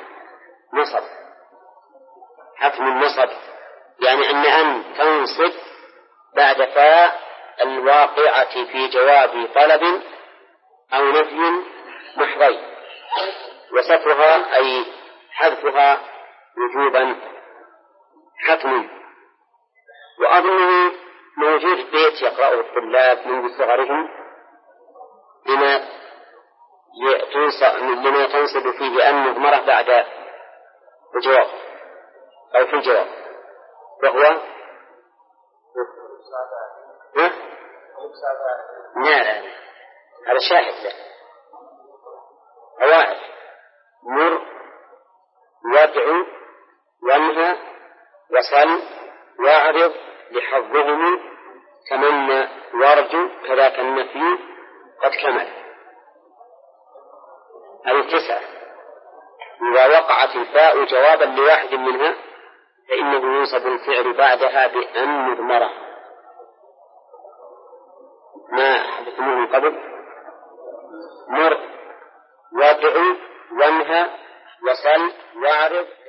نصب، يعني أن تنصب بعد فاء الواقعة في جواب طلب أو نفي محضين، وسطرها أي حذفها وجوبا حتم. وأظنه موجود بيت يقرأه الطلاب منذ صغرهم لما تنصب فيه أن مضمرة بعد الجواب أو في الجواب، وهو لا هذا شاهد له. أواعد مر وادعو وانهى وصل واعرض لحظهم تمنى وارجو كذاك النفي قد كمل. هذه 9. إذا وقعت الفاء جوابا لواحد منها فإنه ينصب الفعل بعدها بأن مضمرة ما حدثناه من قبل: مر، وادع، وانهى، وسل، واعرض،